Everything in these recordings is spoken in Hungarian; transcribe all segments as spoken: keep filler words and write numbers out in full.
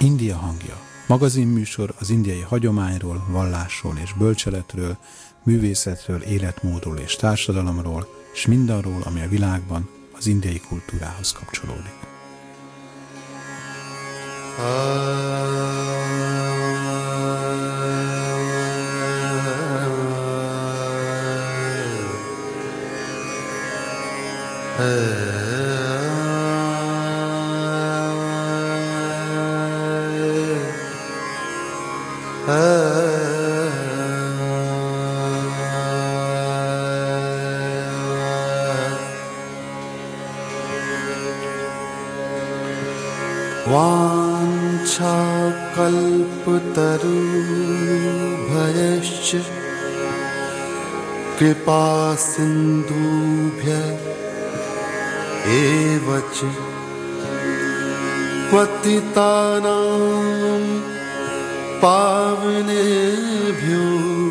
India hangja. Magazinműsor az indiai hagyományról, vallásról és bölcseletről, művészetről, életmódról és társadalomról, és mindarról, ami a világban az indiai kultúrához kapcsolódik. वाञ्छाकल्पतरुभ्यश्च कृपासिन्धुभ्य एव च पतितानां पावनेभ्यो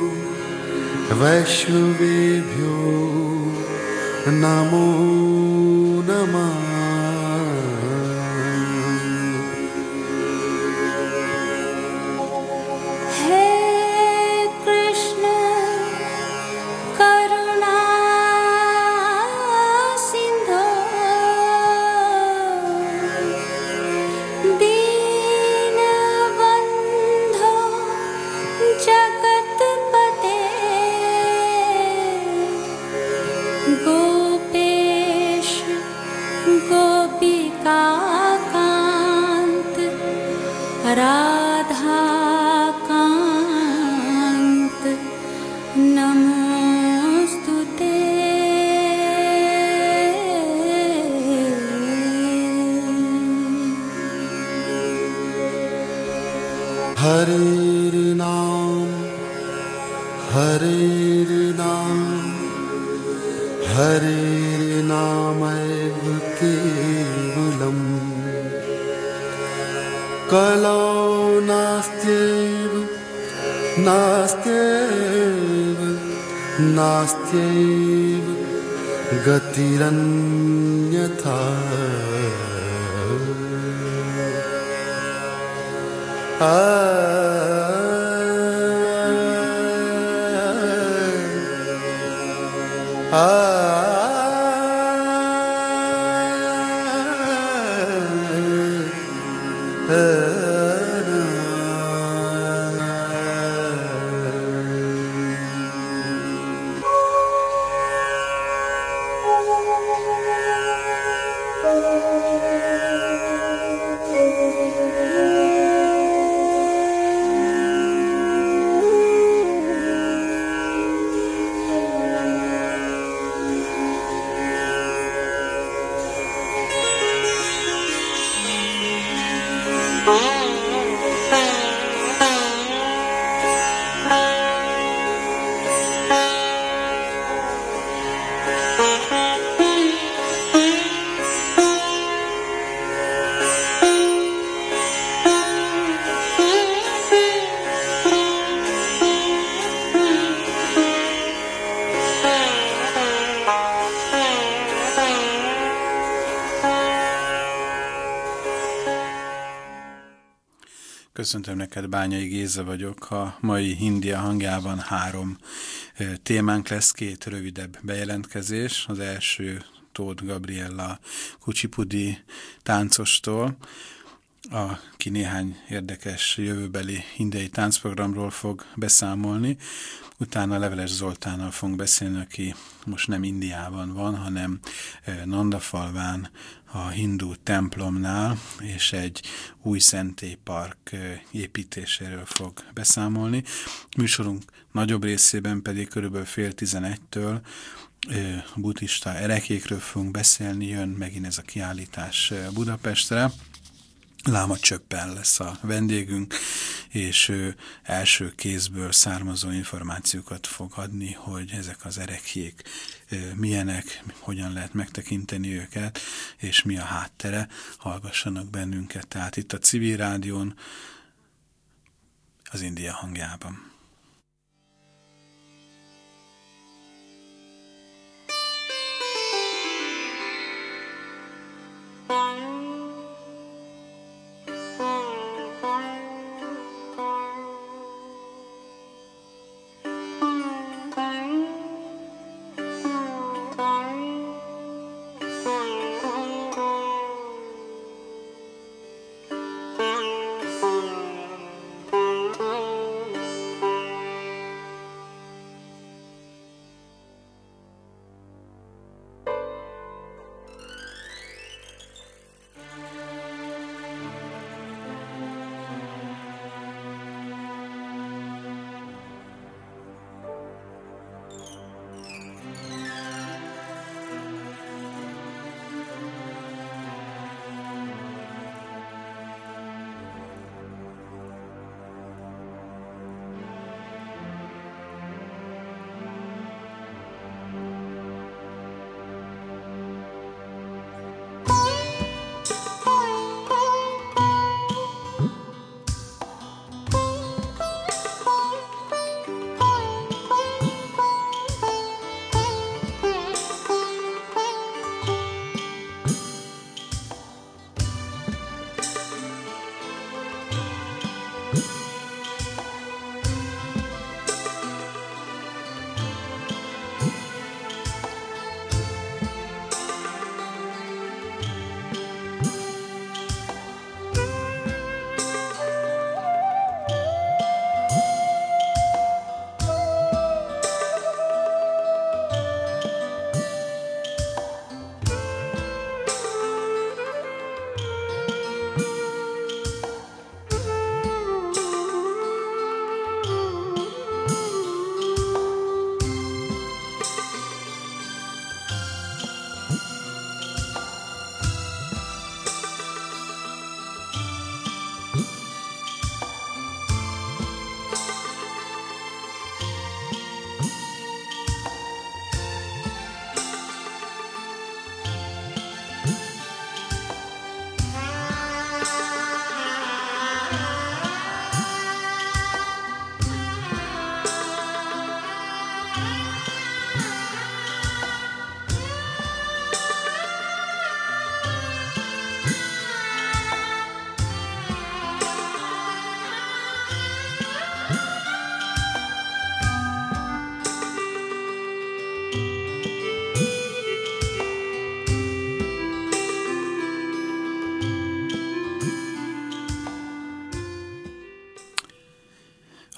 वैष्णवेभ्यो नमो नमः। नास्त्यैव गतिरन्यथा। आ आ Köszöntöm neked, Bányai Géza vagyok. A mai India hangjában három témánk lesz, két rövidebb bejelentkezés. Az első Tóth Gabriella kucsipudi táncostól, aki néhány érdekes jövőbeli indiai táncprogramról fog beszámolni. Utána Leveles Zoltánnal fogunk beszélni, aki most nem Indiában van, hanem Nandafalván, a hindu templomnál, és egy új szentélypark építéséről fog beszámolni. Műsorunk nagyobb részében pedig körülbelül fél tizenegytől buddhista erekékről fogunk beszélni, jön megint ez a kiállítás Budapestre. Láma Csöppen lesz a vendégünk, és ő első kézből származó információkat fog adni, hogy ezek az ereklyék milyenek, hogyan lehet megtekinteni őket, és mi a háttere. Hallgassanak bennünket, tehát itt a Civil Rádión, az India hangjában.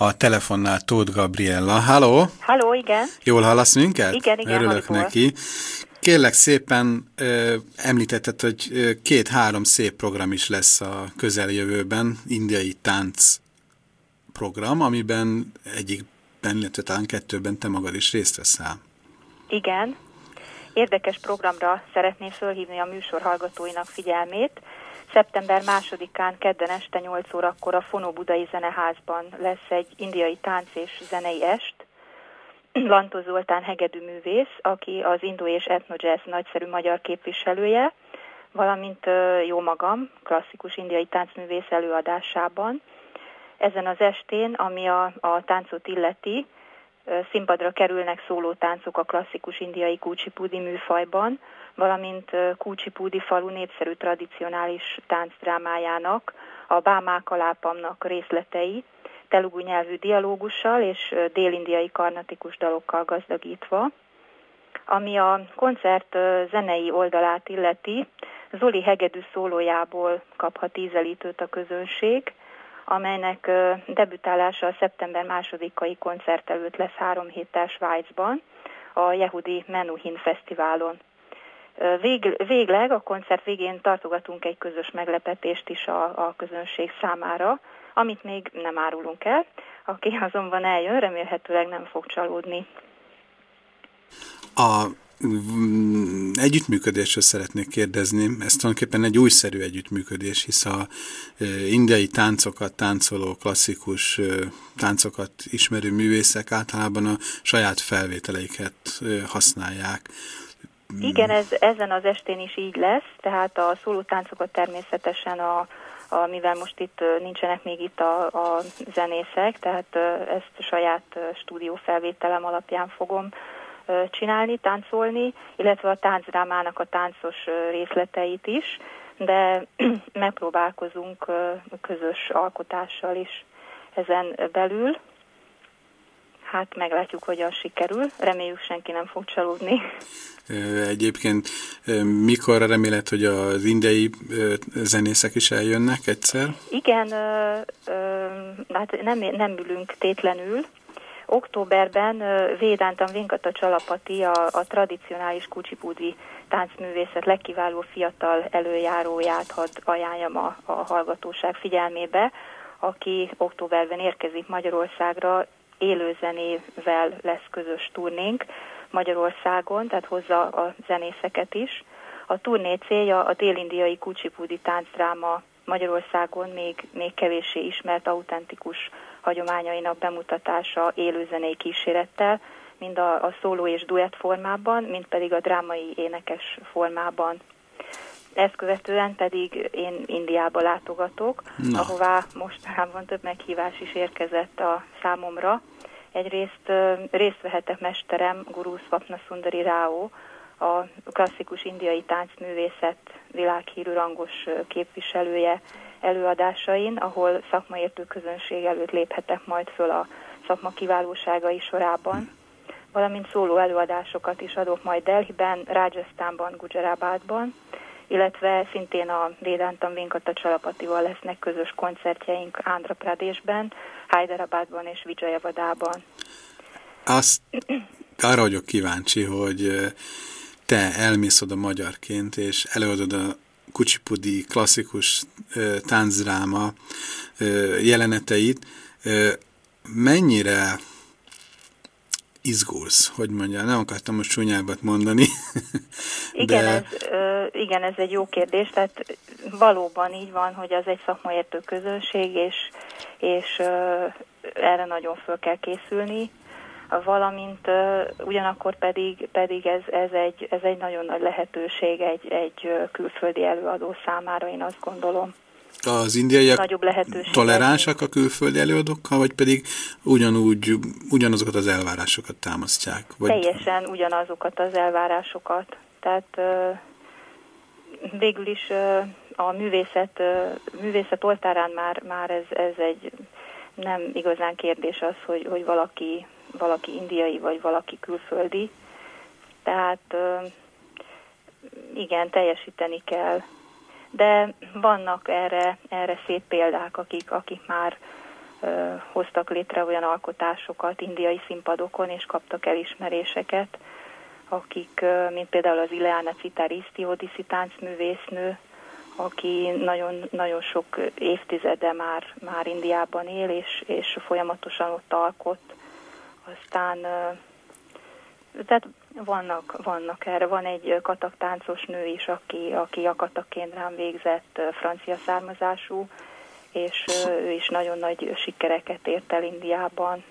A telefonnál Tóth Gabriella. Halló? Halló, igen. Jól hallasz minket? Igen, igen. Örülök hallgatól. neki. Kérlek szépen ö, említetted, hogy két-három szép program is lesz a közeljövőben, indiai tánc program, amiben egyikben, illetve talán kettőben te magad is részt veszel. Igen. Érdekes programra szeretném fölhívni a műsor hallgatóinak figyelmét. Szeptember másodikán kedden este nyolc órakor a Fonó Budai Zeneházban lesz egy indiai tánc és zenei est. Lantó Zoltán hegedűművész, aki az Indo és Ethno Jazz nagyszerű magyar képviselője, valamint jó magam, klasszikus indiai táncművész előadásában. Ezen az estén, ami a, a táncot illeti, színpadra kerülnek szólótáncok a klasszikus indiai Kuchipudi műfajban, valamint Kuchipudi falu népszerű tradicionális táncdrámájának, a Bámák alápamnak részletei, telugu nyelvű dialógussal és délindiai karnatikus dalokkal gazdagítva. Ami a koncert zenei oldalát illeti, Zoli hegedű szólójából kaphat ízelítőt a közönség, amelynek debütálása a szeptember másodikai koncert előtt lesz három héttel Svájcban, a Yehudi Menuhin Fesztiválon. Vég, végleg a koncert végén tartogatunk egy közös meglepetést is a, a közönség számára, amit még nem árulunk el. Aki azonban eljön, remélhetőleg nem fog csalódni. A együttműködésről szeretnék kérdezni. Ez tulajdonképpen egy újszerű együttműködés, hisz a indiai táncokat, táncoló, klasszikus táncokat ismerő művészek általában a saját felvételeiket használják. Igen, ez, ezen az estén is így lesz, tehát a szólótáncokat természetesen, a, a, mivel most itt nincsenek még itt a, a zenészek, tehát ezt saját stúdiófelvételem alapján fogom csinálni, táncolni, illetve a táncdrámának a táncos részleteit is, de megpróbálkozunk közös alkotással is ezen belül. Hát meglátjuk, hogyan sikerül. Reméljük, senki nem fog csalódni. Egyébként mikor reméled, hogy az indiai zenészek is eljönnek egyszer? Igen, hát nem, nem ülünk tétlenül. Októberben Védántam Venkata Csalapati, a, a tradicionális Kuchipudi táncművészet legkiváló fiatal előjáróját hadd ajánljam a, a hallgatóság figyelmébe, aki októberben érkezik Magyarországra, élőzenével lesz közös turnénk Magyarországon, tehát hozza a zenészeket is. A turné célja a délindiai Kuchipudi táncdráma Magyarországon még, még kevéssé ismert autentikus hagyományainak bemutatása élőzenei kísérettel, mind a, a szóló és duett formában, mind pedig a drámai énekes formában. Ezt követően pedig én Indiába látogatok, Na. ahová mostanában több meghívás is érkezett a számomra. Egyrészt részt vehetek mesterem, Guru Swapna Sundari Rao, a klasszikus indiai táncművészet világhírű rangos képviselője előadásain, ahol szakmaértő közönség előtt léphetek majd föl a szakma kiválóságai sorában, valamint szóló előadásokat is adok majd Delhiben, Rajasztánban, Gujarabadban, illetve szintén a Védántam Venkata Csalapatival lesznek közös koncertjeink Andhra Pradeshben, Hyderabadban és Vijayawádában. Azt arra vagyok kíváncsi, hogy te elmész oda magyarként, és előadod a Kuchipudi klasszikus táncdráma jeleneteit. Mennyire izgulsz, hogy mondjam, nem akartam most csúnyábbat mondani. Igen, de... ez, igen, ez egy jó kérdés, tehát valóban így van, hogy az egy szakmaértő közönség, és, és erre nagyon föl kell készülni, valamint ugyanakkor pedig, pedig ez, ez, egy, ez egy nagyon nagy lehetőség egy, egy külföldi előadó számára, én azt gondolom. Az indiaiak toleránsak a külföldi előadókkal, vagy pedig ugyanúgy, ugyanazokat az elvárásokat támasztják? Vagy... Teljesen ugyanazokat az elvárásokat. Tehát végül is a művészet, művészet oltárán már, már ez, ez egy nem igazán kérdés az, hogy, hogy valaki, valaki indiai, vagy valaki külföldi. Tehát igen, teljesíteni kell. De vannak erre, erre szép példák, akik, akik már hoztak létre olyan alkotásokat indiai színpadokon, és kaptak elismeréseket, akik, mint például az Ileana Citaristi, odiszi táncművésznő, aki nagyon, nagyon sok évtizede már, már Indiában él, és, és folyamatosan ott alkot. Aztán tehát vannak, vannak erre. Van egy katak táncos nő is, aki, aki a Kathak Kendrán végzett, francia származású, és ő is nagyon nagy sikereket ért el Indiában.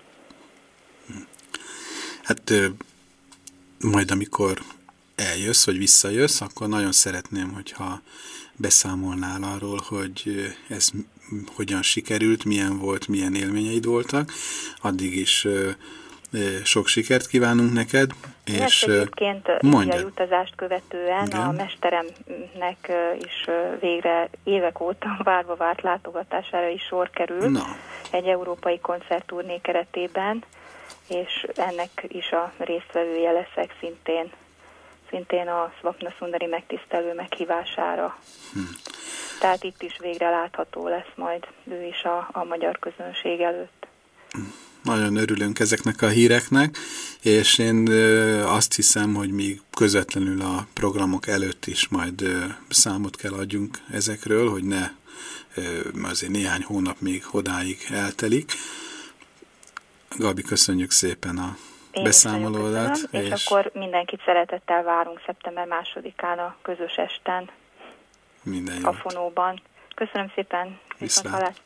Hát majd amikor eljössz, vagy visszajössz, akkor nagyon szeretném, hogyha beszámolnál arról, hogy ez hogyan sikerült, milyen volt, milyen élményeid voltak. Addig is sok sikert kívánunk neked. És egyébként indiai utazást követően igen. A mesteremnek is végre évek óta várva várt látogatására is sor kerül Na. egy európai koncertturné keretében, és ennek is a résztvevője leszek szintén, szintén a Swapna Sundari megtisztelő meghívására. Hm. Tehát itt is végre látható lesz majd ő is a, a magyar közönség előtt. Nagyon örülünk ezeknek a híreknek, és én azt hiszem, hogy még közvetlenül a programok előtt is majd számot kell adjunk ezekről, hogy ne azért néhány hónap még odáig eltelik. Gabi, köszönjük szépen a Én beszámolódat. És, és akkor mindenkit szeretettel várunk szeptember másodikán a közös esten Minden jót. A Fonóban. Köszönöm szépen. Viszlát.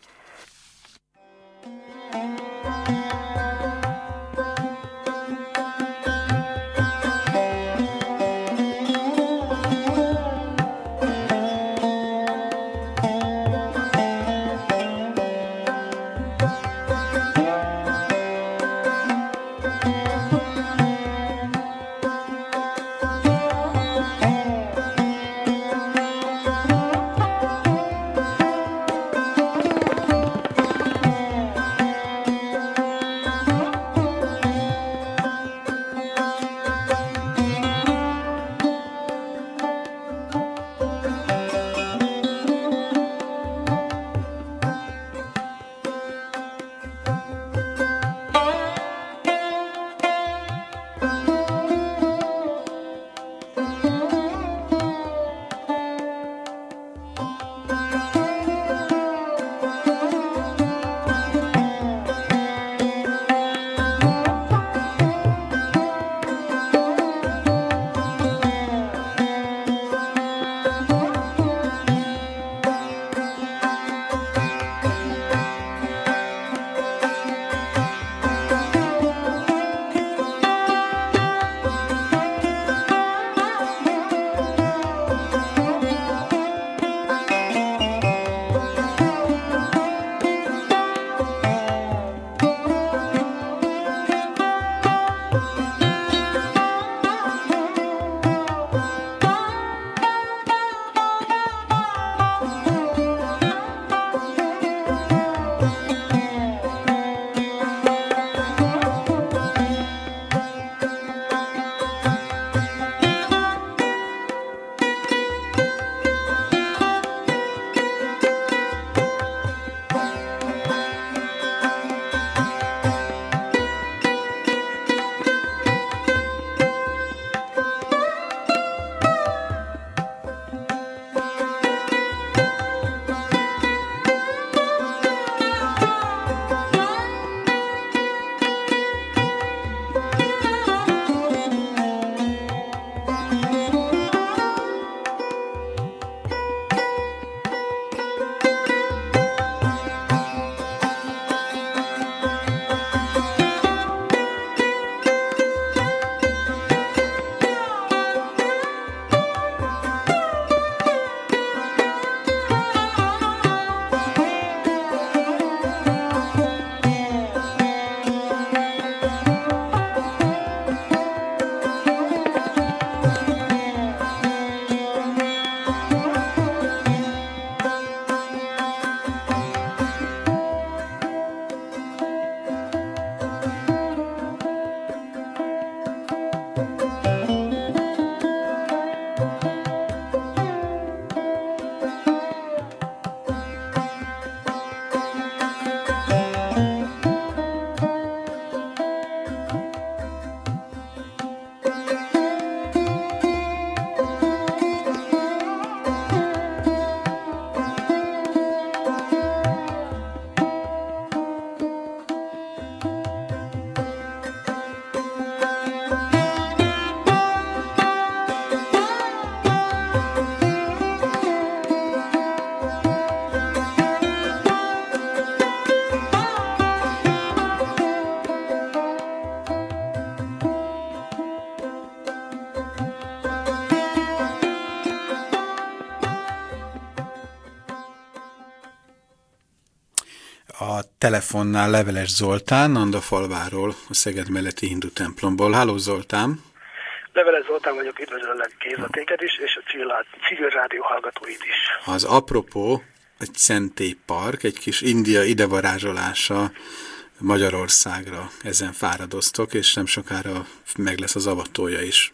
a telefonnál Leveles Zoltán, Nandafalváról, a Szeged melletti hindu templomból. Háló Zoltán! Leveles Zoltán vagyok, üdvözöllek Géza téged is, és a civil, civil rádió hallgatóit is. Az apropó egy szentélypark, egy kis India idevarázsolása Magyarországra, ezen fáradoztok, és nem sokára meg lesz az avatója is.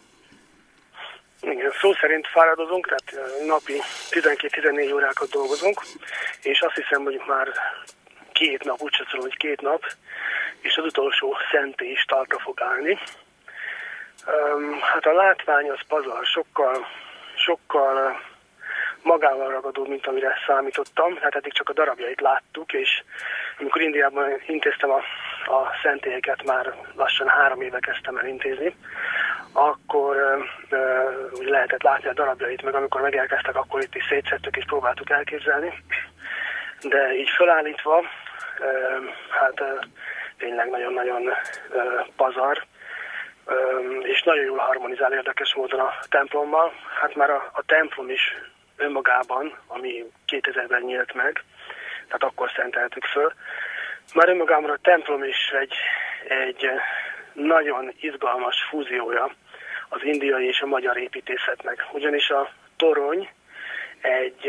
Igen, szó szerint fáradozunk, tehát napi tizenkét-tizennégy órákat dolgozunk, és azt hiszem, hogy már két nap, úgy szólom, hogy két nap, és az utolsó szentély is talpra fog állni. Um, hát a látvány az pazar, sokkal, sokkal magával ragadó, mint amire számítottam. Hát eddig csak a darabjait láttuk, és amikor Indiában intéztem a, a szentélyeket, már lassan három éve kezdtem el intézni, akkor uh, úgy lehetett látni a darabjait, meg amikor megérkeztek, akkor itt is szétszettük és próbáltuk elképzelni. De így felállítva, uh, hát uh, tényleg nagyon-nagyon uh, pazar, uh, és nagyon jól harmonizál érdekes módon a templommal. Hát már a, a templom is önmagában, ami kétezerben nyílt meg, tehát akkor szenteltük föl. Már önmagában a templom is egy, egy nagyon izgalmas fúziója az indiai és a magyar építészetnek. Ugyanis a torony egy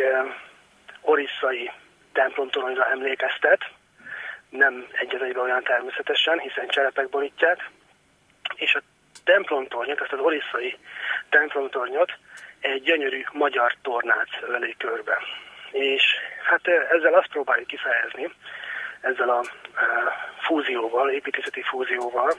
orisszai templomtoronyra emlékeztet, nem egy az egyben olyan természetesen, hiszen cserepek borítják, és a templomtornyot, ezt az orisszai templomtornyot egy gyönyörű magyar tornác öleli körbe. És hát ezzel azt próbáljuk kifejezni, ezzel a fúzióval, építészeti fúzióval,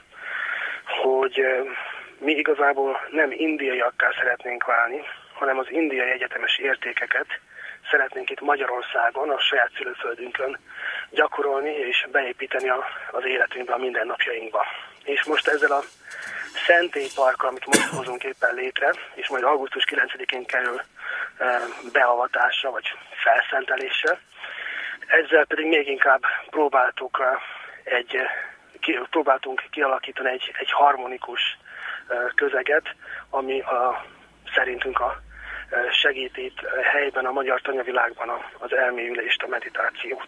hogy mi igazából nem indiaiakká szeretnénk válni, hanem az indiai egyetemes értékeket szeretnénk itt Magyarországon, a saját szülőföldünkön gyakorolni és beépíteni a, az életünkbe, a mindennapjainkba. És most ezzel a szentélyparkkal, amit most hozunk éppen létre, és majd augusztus kilencedikén kerül e, beavatásra, vagy felszentelésre, ezzel pedig még inkább próbáltuk egy, ki, próbáltunk kialakítani egy, egy harmonikus e, közeget, ami a, szerintünk a segít itt helyben, a magyar tanyavilágban az elmélyülést, a meditációt.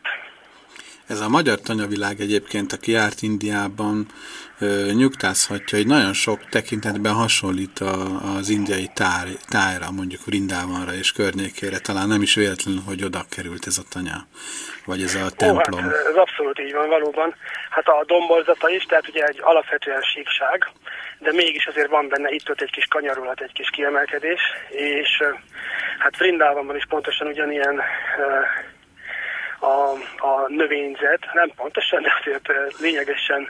Ez a magyar tanyavilág egyébként, aki járt Indiában, nyugtázhatja, hogy nagyon sok tekintetben hasonlít a, az indiai táj, tájra, mondjuk Vrindávanra és környékére. Talán nem is véletlenül, hogy oda került ez a tanya, vagy ez a templom. Ó, hát ez abszolút így van, valóban. Hát a domborzata is, tehát ugye egy alapvetően síkság, de mégis azért van benne itt-ott egy kis kanyarulat, egy kis kiemelkedés, és hát Vrindávanban is pontosan ugyanilyen A, a növényzet, nem pontosan, de azért lényegesen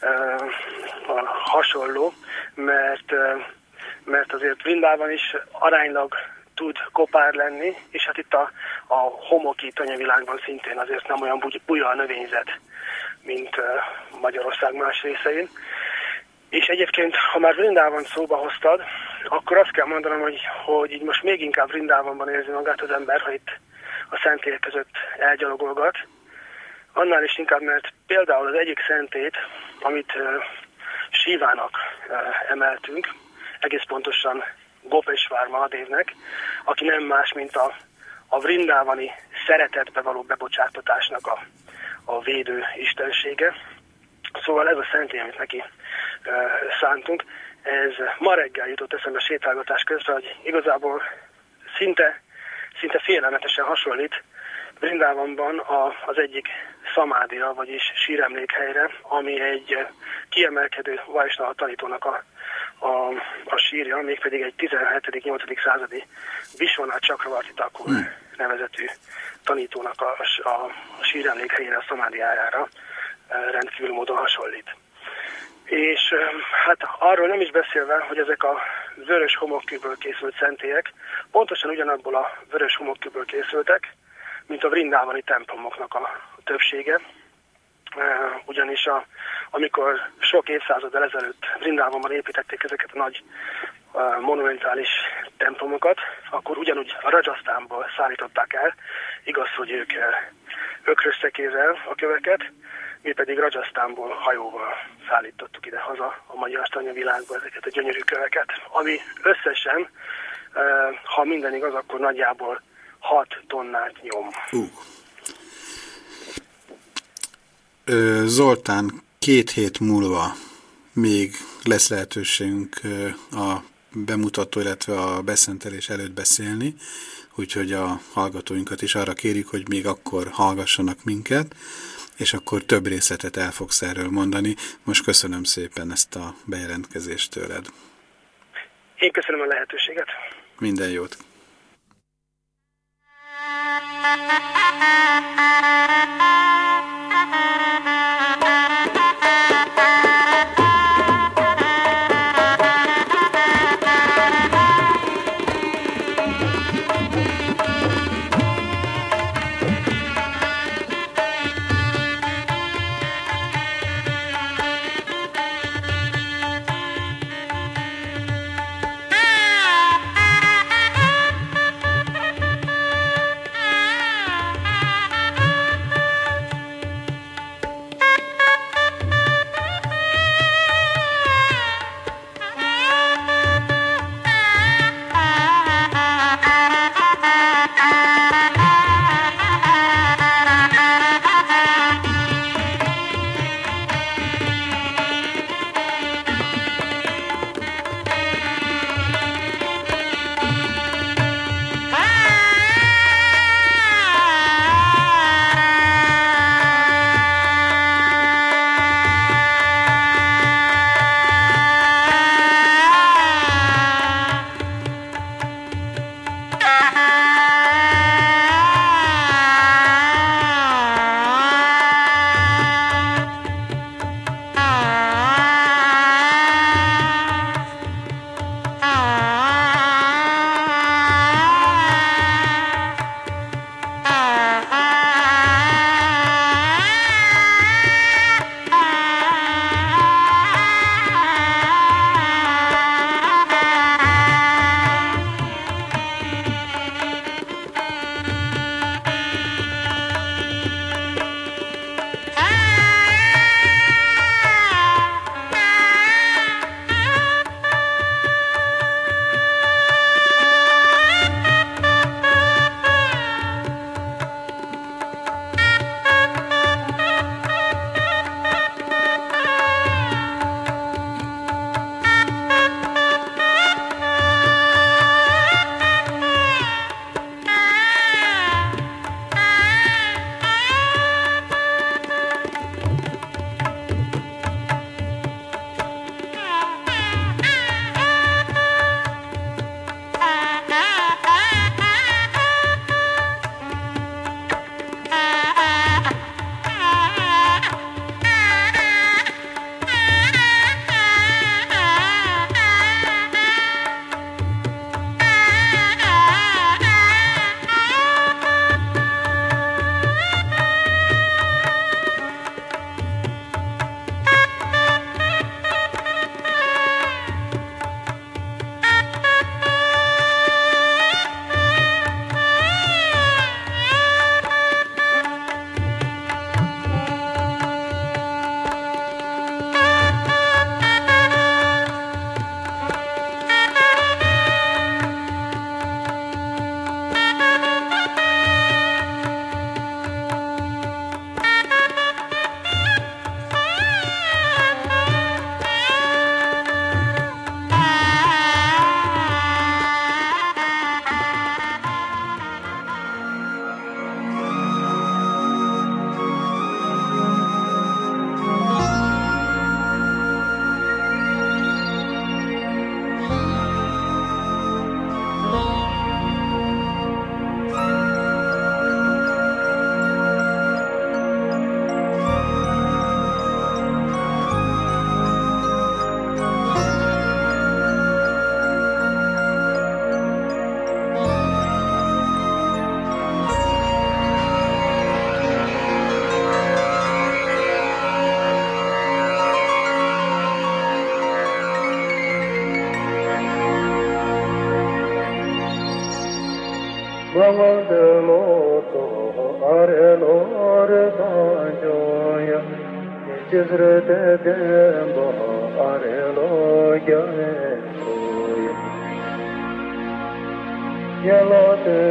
uh, hasonló, mert, uh, mert azért Vrindában is aránylag tud kopár lenni, és hát itt a, a homoki tanyavilágban szintén azért nem olyan buja a növényzet, mint uh, Magyarország más részein. És egyébként, ha már Vrindában szóba hoztad, akkor azt kell mondanom, hogy, hogy így most még inkább Vrindában érzi magát az ember, ha itt a szentélyek között elgyalogolgat. Annál is inkább, mert például az egyik szentét, amit uh, Sívának uh, emeltünk, egész pontosan Gopesvár Mahadevnek, aki nem más, mint a, a vrindávani szeretetbe való bebocsátatásnak a, a védő istensége. Szóval ez a szentély, amit neki uh, szántunk, ez ma reggel jutott eszembe sétálgatás közben, hogy igazából szinte szinte félelmetesen hasonlít Vrindávanban az egyik szamádira, vagyis síremlékhelyre, ami egy kiemelkedő Vajsnava tanítónak a, a, a sírja, mégpedig egy tizenhetedik-nyolcadik századi Vishwanath Chakravarti Thakur hmm. nevezetű tanítónak a, a, a síremlékhelyére, a szamádiájára rendkívül módon hasonlít. És hát arról nem is beszélve, hogy ezek a vörös homokkőből készült szentélyek pontosan ugyanabból a vörös homokkőből készültek, mint a vrindávani templomoknak a többsége. Ugyanis a, amikor sok évszázaddal ezelőtt Vrindávonban építették ezeket a nagy monumentális templomokat, akkor ugyanúgy a Rajasztánból szállították el, igaz, hogy ők ökrösszekézzel a köveket, mi pedig Rajasztánból hajóval szállítottuk ide haza a magyar tanyavilágba ezeket a gyönyörű köveket, ami összesen, ha minden igaz, akkor nagyjából hat tonnát nyom. Uh. Zoltán, két hét múlva még lesz lehetőségünk a bemutató, illetve a beszentelés előtt beszélni, úgyhogy a hallgatóinkat is arra kérjük, hogy még akkor hallgassanak minket, és akkor több részletet el fogsz erről mondani. Most köszönöm szépen ezt a bejelentkezést tőled. Én köszönöm a lehetőséget. Minden jót.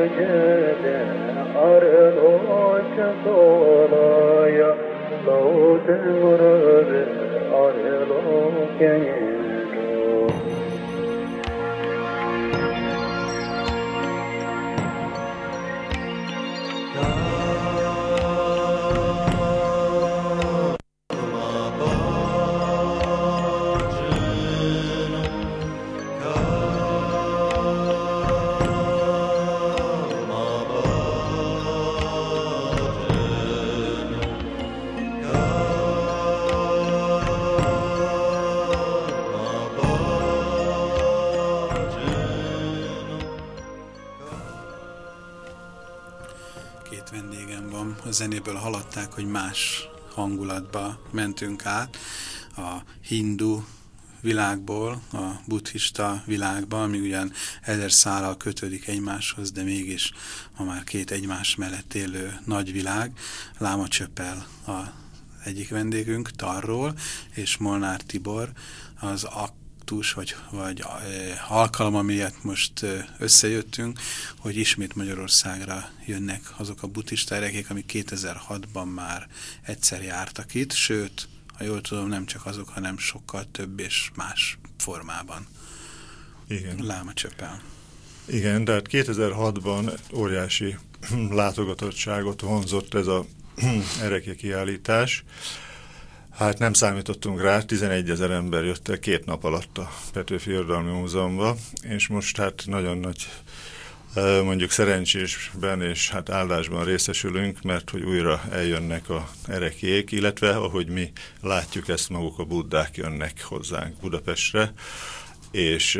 Yalot jede arlo çatolaya Zenéből hallották, hogy más hangulatba mentünk át a hindu világból a buddhista világba, ami ugyan ezer szállal kötődik egymáshoz, de mégis ma már két egymás mellett élő nagy világ. Láma Csöppel a egyik vendégünk Tarról, és Molnár Tibor az aktus, vagy, vagy alkalma miatt most összejöttünk, hogy ismét Magyarországra jönnek azok a buddhista erekék, amik kétezer-hatban már egyszer jártak itt, sőt, ha jól tudom, nem csak azok, hanem sokkal több és más formában. Igen. Láma Csöppel. Igen, tehát kétezer-hatban óriási látogatottságot vonzott ez a ereké kiállítás. Hát nem számítottunk rá, tizenegyezer ember jött el két nap alatt a Petőfi Irodalmi Múzeumba, és most hát nagyon nagy mondjuk szerencsésben és hát áldásban részesülünk, mert hogy újra eljönnek a erekék, illetve ahogy mi látjuk ezt, maguk a buddák jönnek hozzánk Budapestre, és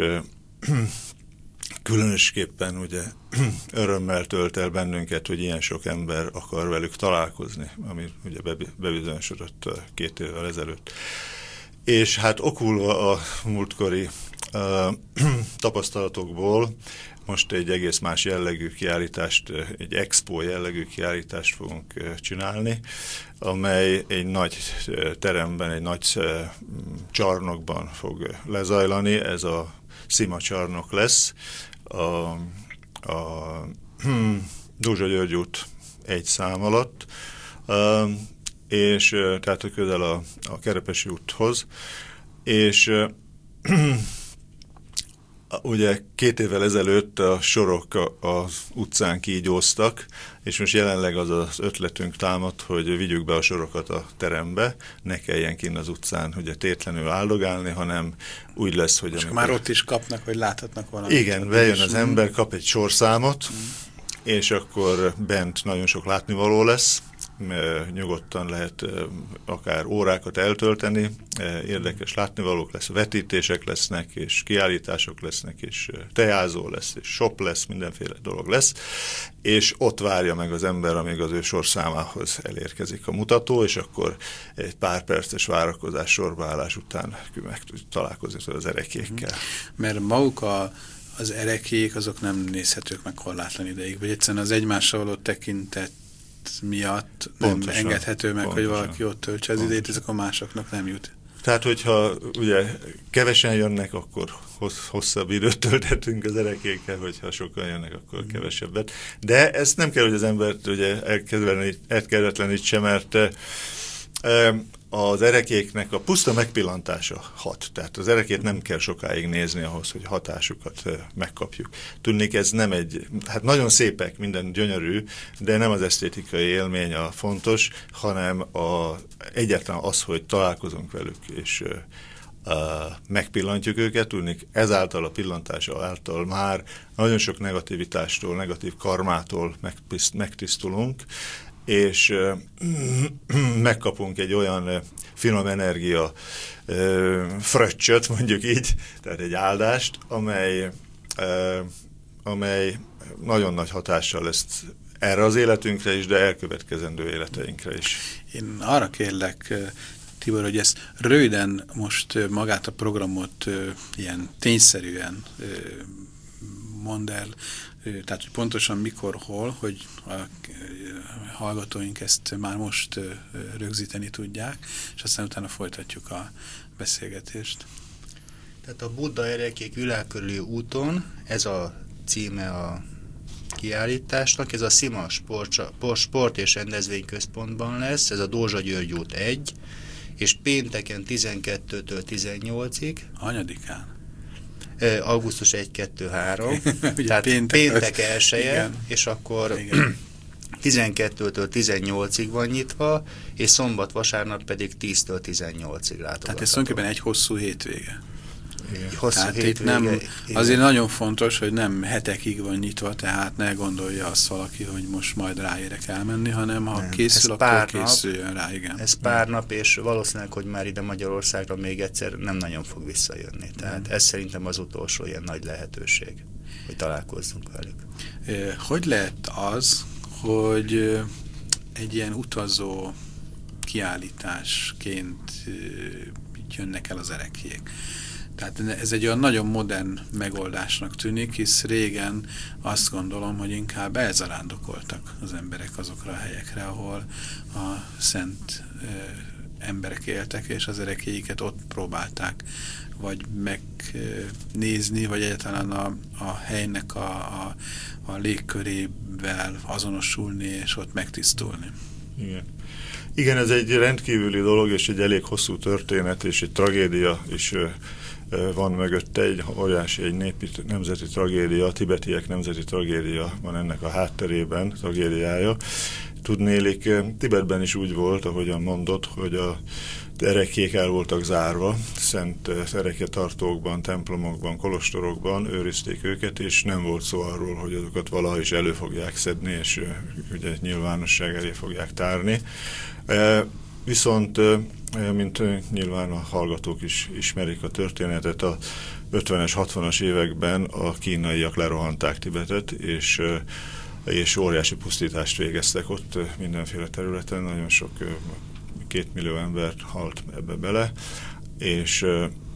különösképpen ugye örömmel tölt el bennünket, hogy ilyen sok ember akar velük találkozni, ami ugye bebizonyosodott két évvel ezelőtt. És hát okulva a múltkori uh, tapasztalatokból most egy egész más jellegű kiállítást, egy expo jellegű kiállítást fogunk csinálni, amely egy nagy teremben, egy nagy csarnokban fog lezajlani. Ez a Szima csarnok lesz, a, a Dózsa György út egy szám alatt, és tehát közel a, a Kerepesi úthoz, és ugye két évvel ezelőtt a sorok az utcán kígyóztak, és most jelenleg az az ötletünk támad, hogy vigyük be a sorokat a terembe, ne kelljen kinn az utcán ugye tétlenül áldogálni, hanem úgy lesz, hogy... Most amikor... már ott is kapnak, hogy láthatnak valamit. Igen, bejön az ember, kap egy sorszámot, mm. és akkor bent nagyon sok látnivaló lesz, nyugodtan lehet akár órákat eltölteni, érdekes látnivalók lesz, vetítések lesznek, és kiállítások lesznek, és teázó lesz, és shop lesz, mindenféle dolog lesz, és ott várja meg az ember, amíg az ő sorszámához elérkezik a mutató, és akkor egy pár perces várakozás, sorbaállás után meg találkozni az erekékkel. Mert maguk a az erekék, azok nem nézhetők meg korlátlan ideig, vagy egyszerűen az egymással való tekintet miatt nem pontosan, engedhető meg, pontosan, hogy valaki ott töltse az idejét, ezek a másoknak nem jut. Tehát, hogyha ugye kevesen jönnek, akkor hosszabb időt tölthetünk az erekékkel, hogyha sokan jönnek, akkor kevesebbet. De ezt nem kell, hogy az embert ugye elkerületlenítse, mert az erekéknek a puszta megpillantása hat. Tehát az erekét nem kell sokáig nézni ahhoz, hogy hatásukat megkapjuk. Tudnék, ez nem egy, hát nagyon szépek, minden gyönyörű, de nem az esztétikai élmény a fontos, hanem a, egyáltalán az, hogy találkozunk velük, és uh, megpillantjuk őket. Tudnék, ezáltal a pillantása által már nagyon sok negativitástól, negatív karmától megtisztulunk, és uh, megkapunk egy olyan uh, finom energia uh, fröccsöt, mondjuk így, tehát egy áldást, amely, uh, amely nagyon nagy hatással lesz erre az életünkre is, de elkövetkezendő életeinkre is. Én arra kérlek, Tibor, hogy ezt röviden most magát a programot uh, ilyen tényszerűen uh, mondd el, tehát hogy pontosan mikor, hol, hogy a hallgatóink ezt már most rögzíteni tudják, és aztán utána folytatjuk a beszélgetést. Tehát a Buddha erekék világkörüli úton, ez a címe a kiállításnak. Ez a Szima Sport, Sport és Rendezvényközpontban lesz, ez a Dózsa György út egy, és pénteken tizenkettőtől tizennyolcig. Hanyadikán? augusztus egy kettő három, tehát péntek, péntek elsője, és akkor tizenkettőtől tizennyolcig van nyitva, és szombat-vasárnap pedig tíztől tizennyolcig látogatható. Tehát ez tulajdonképpen egy hosszú hétvége. Hosszú tehát hétvége, nem, igen. azért nagyon fontos, hogy nem hetekig van nyitva, tehát ne gondolja azt valaki, hogy most majd ráérek elmenni, hanem ha nem. készül, ez akkor készüljön rá, igen. Ez pár nap, és valószínűleg, hogy már ide Magyarországra még egyszer nem nagyon fog visszajönni. Tehát ez szerintem az utolsó ilyen nagy lehetőség, hogy találkozzunk velük. Hogy lehet az, hogy egy ilyen utazó kiállításként jönnek el az ereklyék? Tehát ez egy olyan nagyon modern megoldásnak tűnik, hisz régen azt gondolom, hogy inkább elzarándokoltak az emberek azokra a helyekre, ahol a szent ö, emberek éltek, és az ereklyéiket ott próbálták vagy megnézni, vagy egyáltalán a, a helynek a, a, a légkörével azonosulni, és ott megtisztulni. Igen. Igen, ez egy rendkívüli dolog, és egy elég hosszú történet, és egy tragédia is van mögötte, egy óriási, egy népi, nemzeti tragédia, a tibetiek nemzeti tragédia van ennek a hátterében, tragédiája. Tudnélik, Tibetben is úgy volt, ahogyan mondott, hogy a ereklyék el voltak zárva, szent erekjetartókban, templomokban, kolostorokban őrizték őket, és nem volt szó arról, hogy azokat valaha is elő fogják szedni, és ugye nyilvánosság elé fogják tárni. Viszont, mint nyilván a hallgatók is ismerik a történetet, a ötvenes, hatvanas években a kínaiak lerohanták Tibetet, és, és óriási pusztítást végeztek ott mindenféle területen, nagyon sok, két millió ember halt ebbe bele, és,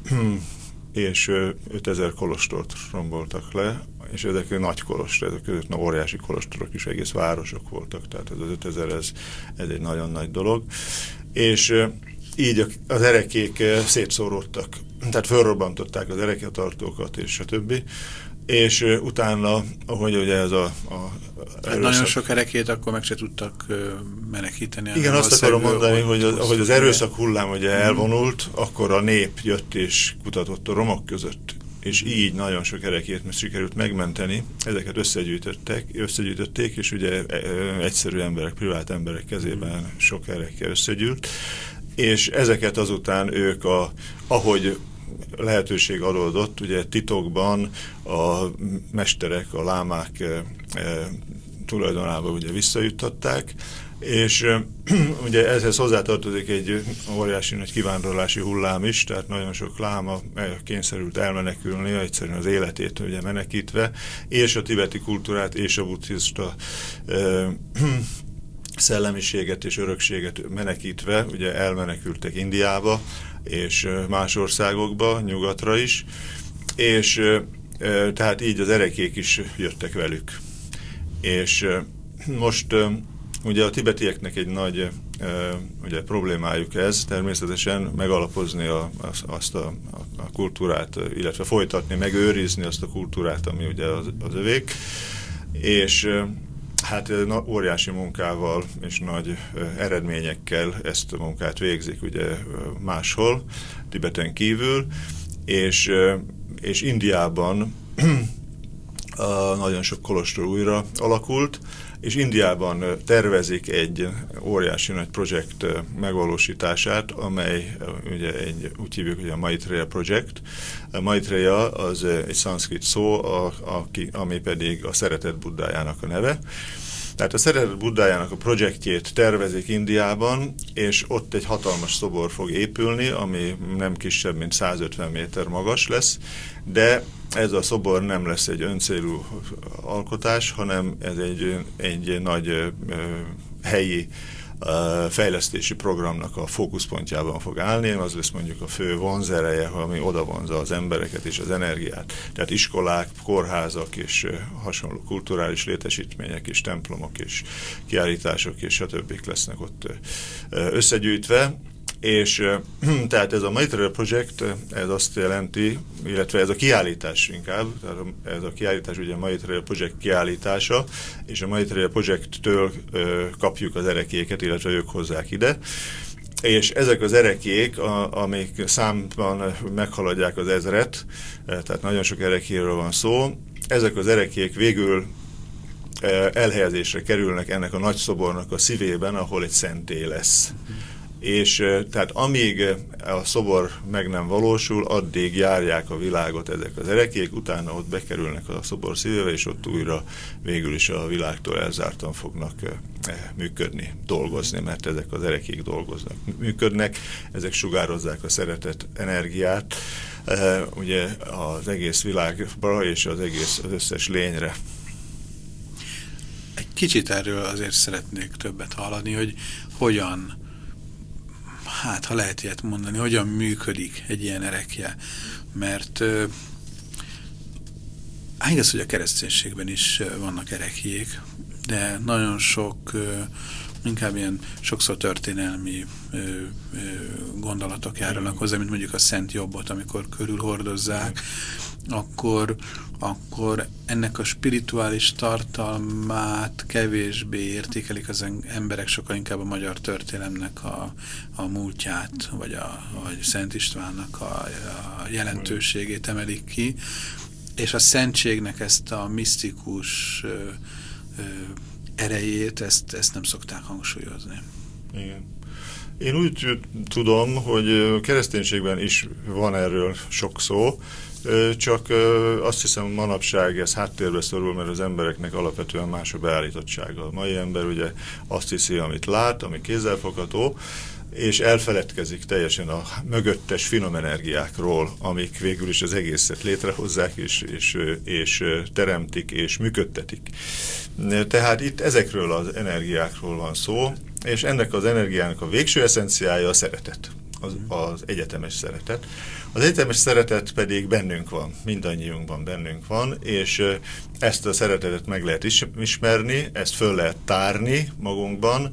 és ötezer kolostort romboltak le, és ezek nagy kolostorok, ezek között na, óriási kolostorok is, egész városok voltak, tehát ez az ötezer, ez, ez egy nagyon nagy dolog. És így az erekék szétszóródtak, tehát fölrobbantották az erekjetartókat, és a többi, és utána, ahogy ugye ez a... a erőszak... Nagyon sok erekét akkor meg se tudtak menekíteni. Igen, azt akarom mondani, hogy az, ahogy az erőszak hullám ugye elvonult, akkor a nép jött és kutatott a romok között, és így nagyon sok erekét sikerült megmenteni, ezeket összegyűjtöttek, összegyűjtötték, és ugye egyszerű emberek, privát emberek kezében sok ereke összegyűlt, és ezeket azután ők, a, ahogy lehetőség adódott, ugye titokban a mesterek, a lámák e, e, tulajdonába ugye visszajuttatták, és e, ugye ehhez hozzátartozik egy óriási nagy kivándorlási hullám is, tehát nagyon sok láma kényszerült elmenekülni, egyszerűen az életét ugye menekítve, és a tibeti kultúrát, és a buddhista e, szellemiséget és örökséget menekítve, ugye elmenekültek Indiába, és más országokba, nyugatra is, és e, tehát így az erekék is jöttek velük. És e, most e, ugye a tibetieknek egy nagy e, ugye, problémájuk ez, természetesen megalapozni a, azt a, a kultúrát, illetve folytatni, megőrizni azt a kultúrát, ami ugye az, az övék, és e, hát na, óriási munkával és nagy eredményekkel ezt a munkát végzik ugye máshol, Tibeten kívül, és, és Indiában a, nagyon sok kolostor újra alakult, és Indiában tervezik egy óriási nagy projekt megvalósítását, amely ugye egy, úgy hívjuk, hogy a Maitreya Project. A Maitreya az egy szanszkrit szó, a, a, ami pedig a szeretet Buddájának a neve. Tehát a szeretet Buddájának a projektjét tervezik Indiában, és ott egy hatalmas szobor fog épülni, ami nem kisebb, mint százötven méter magas lesz, de ez a szobor nem lesz egy öncélú alkotás, hanem ez egy, egy nagy ö, helyi ö, fejlesztési programnak a fókuszpontjában fog állni, az lesz mondjuk a fő vonzereje, ami odavonza az embereket és az energiát. Tehát iskolák, kórházak és ö, hasonló kulturális létesítmények és templomok és kiállítások és stb. Lesznek ott ö, összegyűjtve, És tehát ez a Maitreya Project, ez azt jelenti, illetve ez a kiállítás inkább, tehát ez a kiállítás ugye a Maitreya Project kiállítása, és a Maitreya Project-től kapjuk az erekéket, illetve ők hozzák ide. És ezek az erekék, a, amik számban meghaladják az ezret, tehát nagyon sok erekéről van szó, ezek az erekék végül elhelyezésre kerülnek ennek a nagy szobornak a szívében, ahol egy szentély lesz. És tehát amíg a szobor meg nem valósul, addig járják a világot ezek az erekék, utána ott bekerülnek a szobor szívébe, és ott újra végül is a világtól elzártan fognak működni, dolgozni, mert ezek az erekék dolgoznak, működnek, ezek sugározzák a szeretet energiát, ugye az egész világra és az egész az összes lényre. Egy kicsit erről azért szeretnék többet hallani, hogy hogyan, hát ha lehet ilyet mondani, hogyan működik egy ilyen erekje. Mert hát igaz, hogy a kereszténységben is vannak erekjék, de nagyon sok, inkább ilyen sokszor történelmi ö, ö, gondolatok járulnak hozzá, mint mondjuk a Szent Jobbot, amikor körülhordozzák, akkor, akkor ennek a spirituális tartalmát kevésbé értékelik az emberek, sokkal inkább a magyar történelemnek a, a múltját, vagy, a, vagy Szent Istvánnak a, a jelentőségét emelik ki, és a szentségnek ezt a misztikus ö, ö, erejét, ezt, ezt nem szokták hangsúlyozni. Igen. Én úgy tudom, hogy kereszténységben is van erről sok szó, csak azt hiszem manapság ez háttérbe szorul, mert az embereknek alapvetően más a beállítottsága. A mai ember ugye azt hiszi, amit lát, ami kézzelfogható, és elfeledkezik teljesen a mögöttes finom energiákról, amik végül is az egészet létrehozzák, és, és, és teremtik, és működtetik. Tehát itt ezekről az energiákról van szó, és ennek az energiának a végső eszenciája a szeretet, az, az egyetemes szeretet. Az egyetemes szeretet pedig bennünk van, mindannyiunkban bennünk van, és ezt a szeretetet meg lehet ismerni, ezt föl lehet tárni magunkban.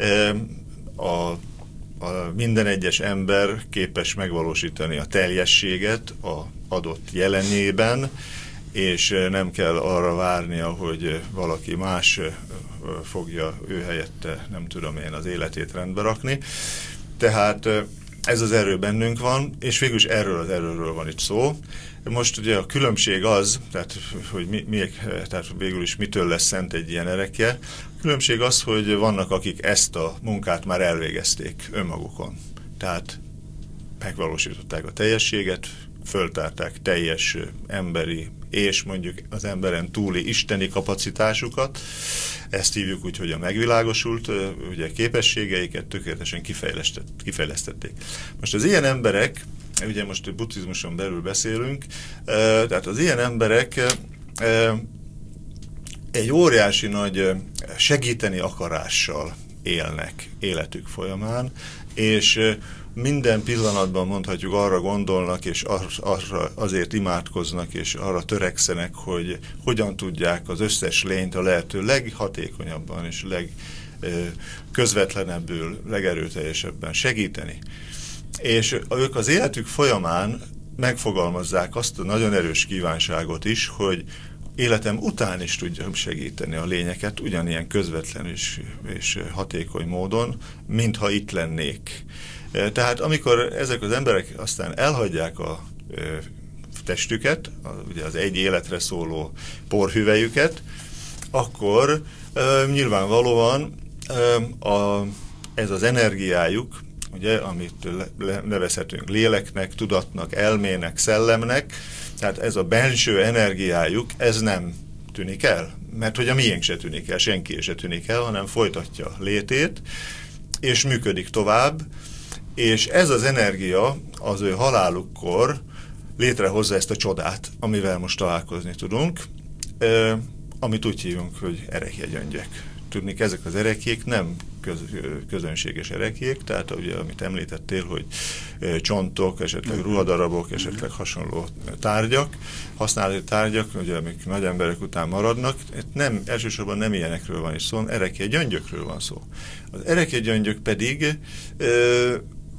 A A minden egyes ember képes megvalósítani a teljességet az adott jelenében, és nem kell arra várnia, hogy valaki más fogja ő helyette, nem tudom én, az életét rendbe rakni. Tehát ez az erő bennünk van, és végülis erről az erőről van itt szó. Most ugye a különbség az, tehát, hogy mi, mi, tehát végül is mitől lesz szent egy ilyen erekje, a különbség az, hogy vannak, akik ezt a munkát már elvégezték önmagukon. Tehát megvalósították a teljességet, föltárták teljes emberi és mondjuk az emberen túli isteni kapacitásukat. Ezt hívjuk úgy, hogy a megvilágosult ugye, képességeiket tökéletesen kifejlesztették. Most az ilyen emberek, ugye most a buddhizmuson belül beszélünk, tehát az ilyen emberek egy óriási nagy segíteni akarással élnek életük folyamán, és minden pillanatban mondhatjuk arra gondolnak, és arra azért imádkoznak, és arra törekszenek, hogy hogyan tudják az összes lényt a lehető leghatékonyabban és legközvetlenebbül, legerőteljesebben segíteni. És ők az életük folyamán megfogalmazzák azt a nagyon erős kívánságot is, hogy életem után is tudjam segíteni a lényeket ugyanilyen közvetlen és, és hatékony módon, mintha itt lennék. Tehát amikor ezek az emberek aztán elhagyják a testüket, ugye az egy életre szóló porhüvelyüket, akkor nyilvánvalóan a, ez az energiájuk, ugye, amit nevezhetünk léleknek, tudatnak, elmének, szellemnek, tehát ez a belső energiájuk, ez nem tűnik el, mert hogy a miénk se tűnik el, senki se tűnik el, hanem folytatja létét, és működik tovább, és ez az energia az ő halálukkor létrehozza ezt a csodát, amivel most találkozni tudunk, amit úgy hívunk, hogy erekjegyöngyek. Tudni, ezek az erekjék nem köz, közönséges erekjék, tehát ugye, amit említettél, hogy csontok, esetleg ruhadarabok, esetleg hasonló tárgyak, használati tárgyak, ugye, amik nagy emberek után maradnak, nem, elsősorban nem ilyenekről van is szó, erekjegyöngyökről van szó. Az erekjegyöngyök pedig ö,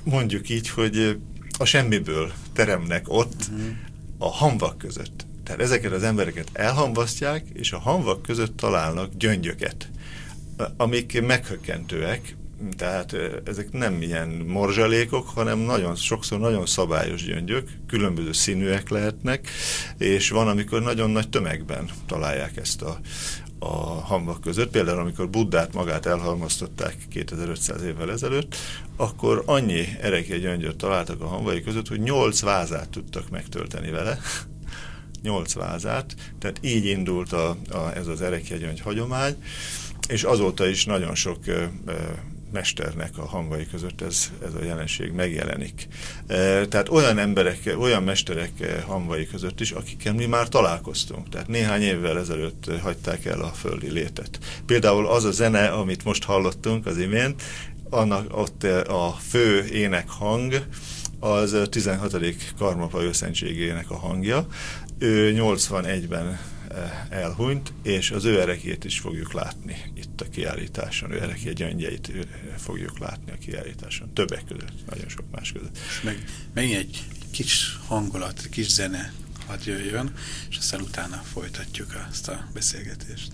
mondjuk így, hogy a semmiből teremnek ott uh-huh. a hamvak között. Tehát ezeket az embereket elhamvasztják, és a hamvak között találnak gyöngyöket, amik meghökkentőek, tehát ezek nem ilyen morzsalékok, hanem nagyon sokszor nagyon szabályos gyöngyök, különböző színűek lehetnek, és van, amikor nagyon nagy tömegben találják ezt a, a hamvak között. Például, amikor Buddhát magát elhalmoztatták kétezer-ötszáz évvel ezelőtt, akkor annyi erekje gyöngyöt találtak a hamvai között, hogy nyolc vázát tudtak megtölteni vele, nyolc vázát, tehát így indult a, a, ez az erekjegyöngy hagyomány, és azóta is nagyon sok ö, ö, mesternek a hamvai között ez, ez a jelenség megjelenik. E, tehát olyan emberek, olyan mesterek hamvai között is, akikkel mi már találkoztunk. Tehát néhány évvel ezelőtt hagyták el a földi létet. Például az a zene, amit most hallottunk az imént, annak ott a fő énekhang, az tizenhatodik Karmapa őszentségének a hangja. Ő nyolcvanegyben elhunyt, és az ő erekét is fogjuk látni itt a kiállításon. Ő ereké gyöngyeit fogjuk látni a kiállításon. Többek között, nagyon sok más között. És meg, megint egy kis hangulat, egy kis zene hadd jöjjön, és aztán utána folytatjuk azt a beszélgetést.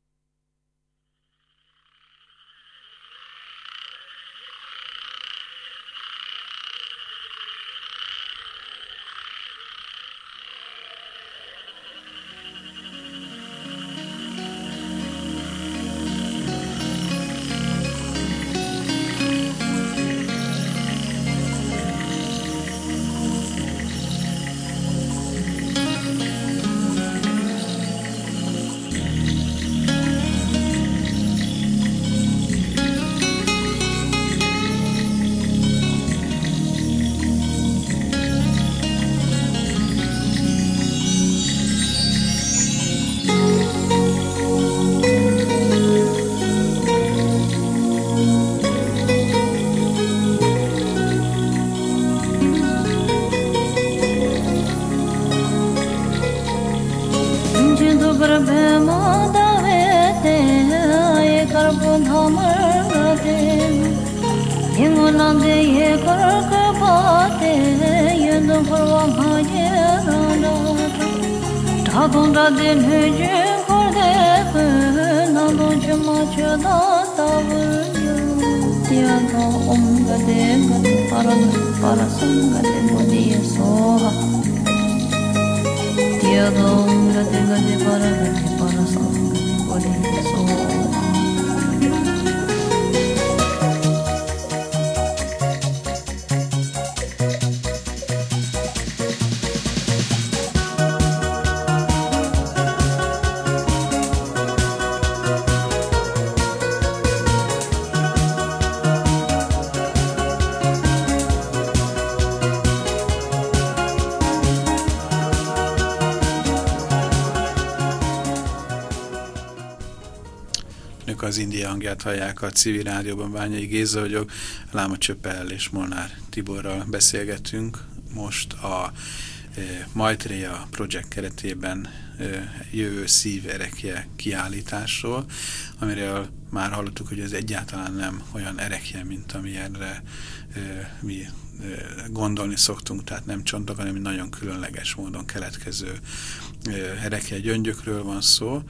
Az India hangját hallják a Civil Rádióban. Bányai Géza vagyok, Láma Csöppel és Molnár Tiborral beszélgetünk most a e, Maitreya Project keretében e, jövő szív erekje kiállításról, amiről már hallottuk, hogy ez egyáltalán nem olyan erekje, mint amilyenre e, mi e, gondolni szoktunk, tehát nem csontok, hanem nagyon különleges módon keletkező e, erekje gyöngyökről van szó,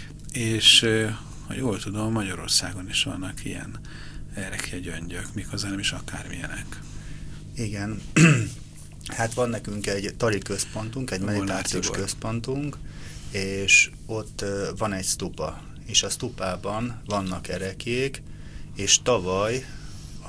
és e, ha jól tudom, Magyarországon is vannak ilyen erekje gyöngyök, méghozzá nem is akármilyenek. Igen. Hát van nekünk egy tari központunk, egy meditációs központunk, és ott van egy stupa, és a stupában vannak erekék, és tavaly a,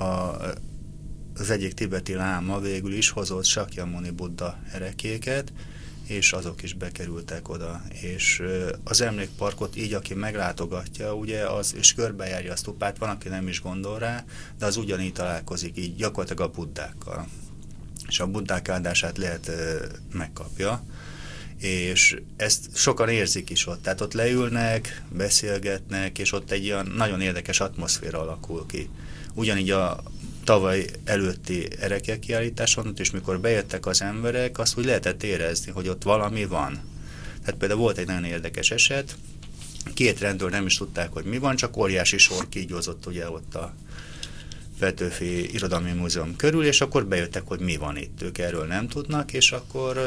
az egyik tibeti láma végül is hozott Sakyamuni Buddha erekéket, és azok is bekerültek oda. És az emlékparkot így, aki meglátogatja, ugye, az, és körbejárja a stupát, van, aki nem is gondol rá, de az ugyanígy találkozik így gyakorlatilag a buddhákkal. És a buddhák áldását lehet megkapja, és ezt sokan érzik is ott. Tehát ott leülnek, beszélgetnek, és ott egy ilyen nagyon érdekes atmoszféra alakul ki. Ugyanígy a tavaly előtti erekje kiállításon, és mikor bejöttek az emberek, azt úgy lehetett érezni, hogy ott valami van. Tehát például volt egy nagyon érdekes eset, két rendőr nem is tudták, hogy mi van, csak óriási sor kígyózott ugye ott a Petőfi Irodalmi Múzeum körül, és akkor bejöttek, hogy mi van itt, ők erről nem tudnak, és akkor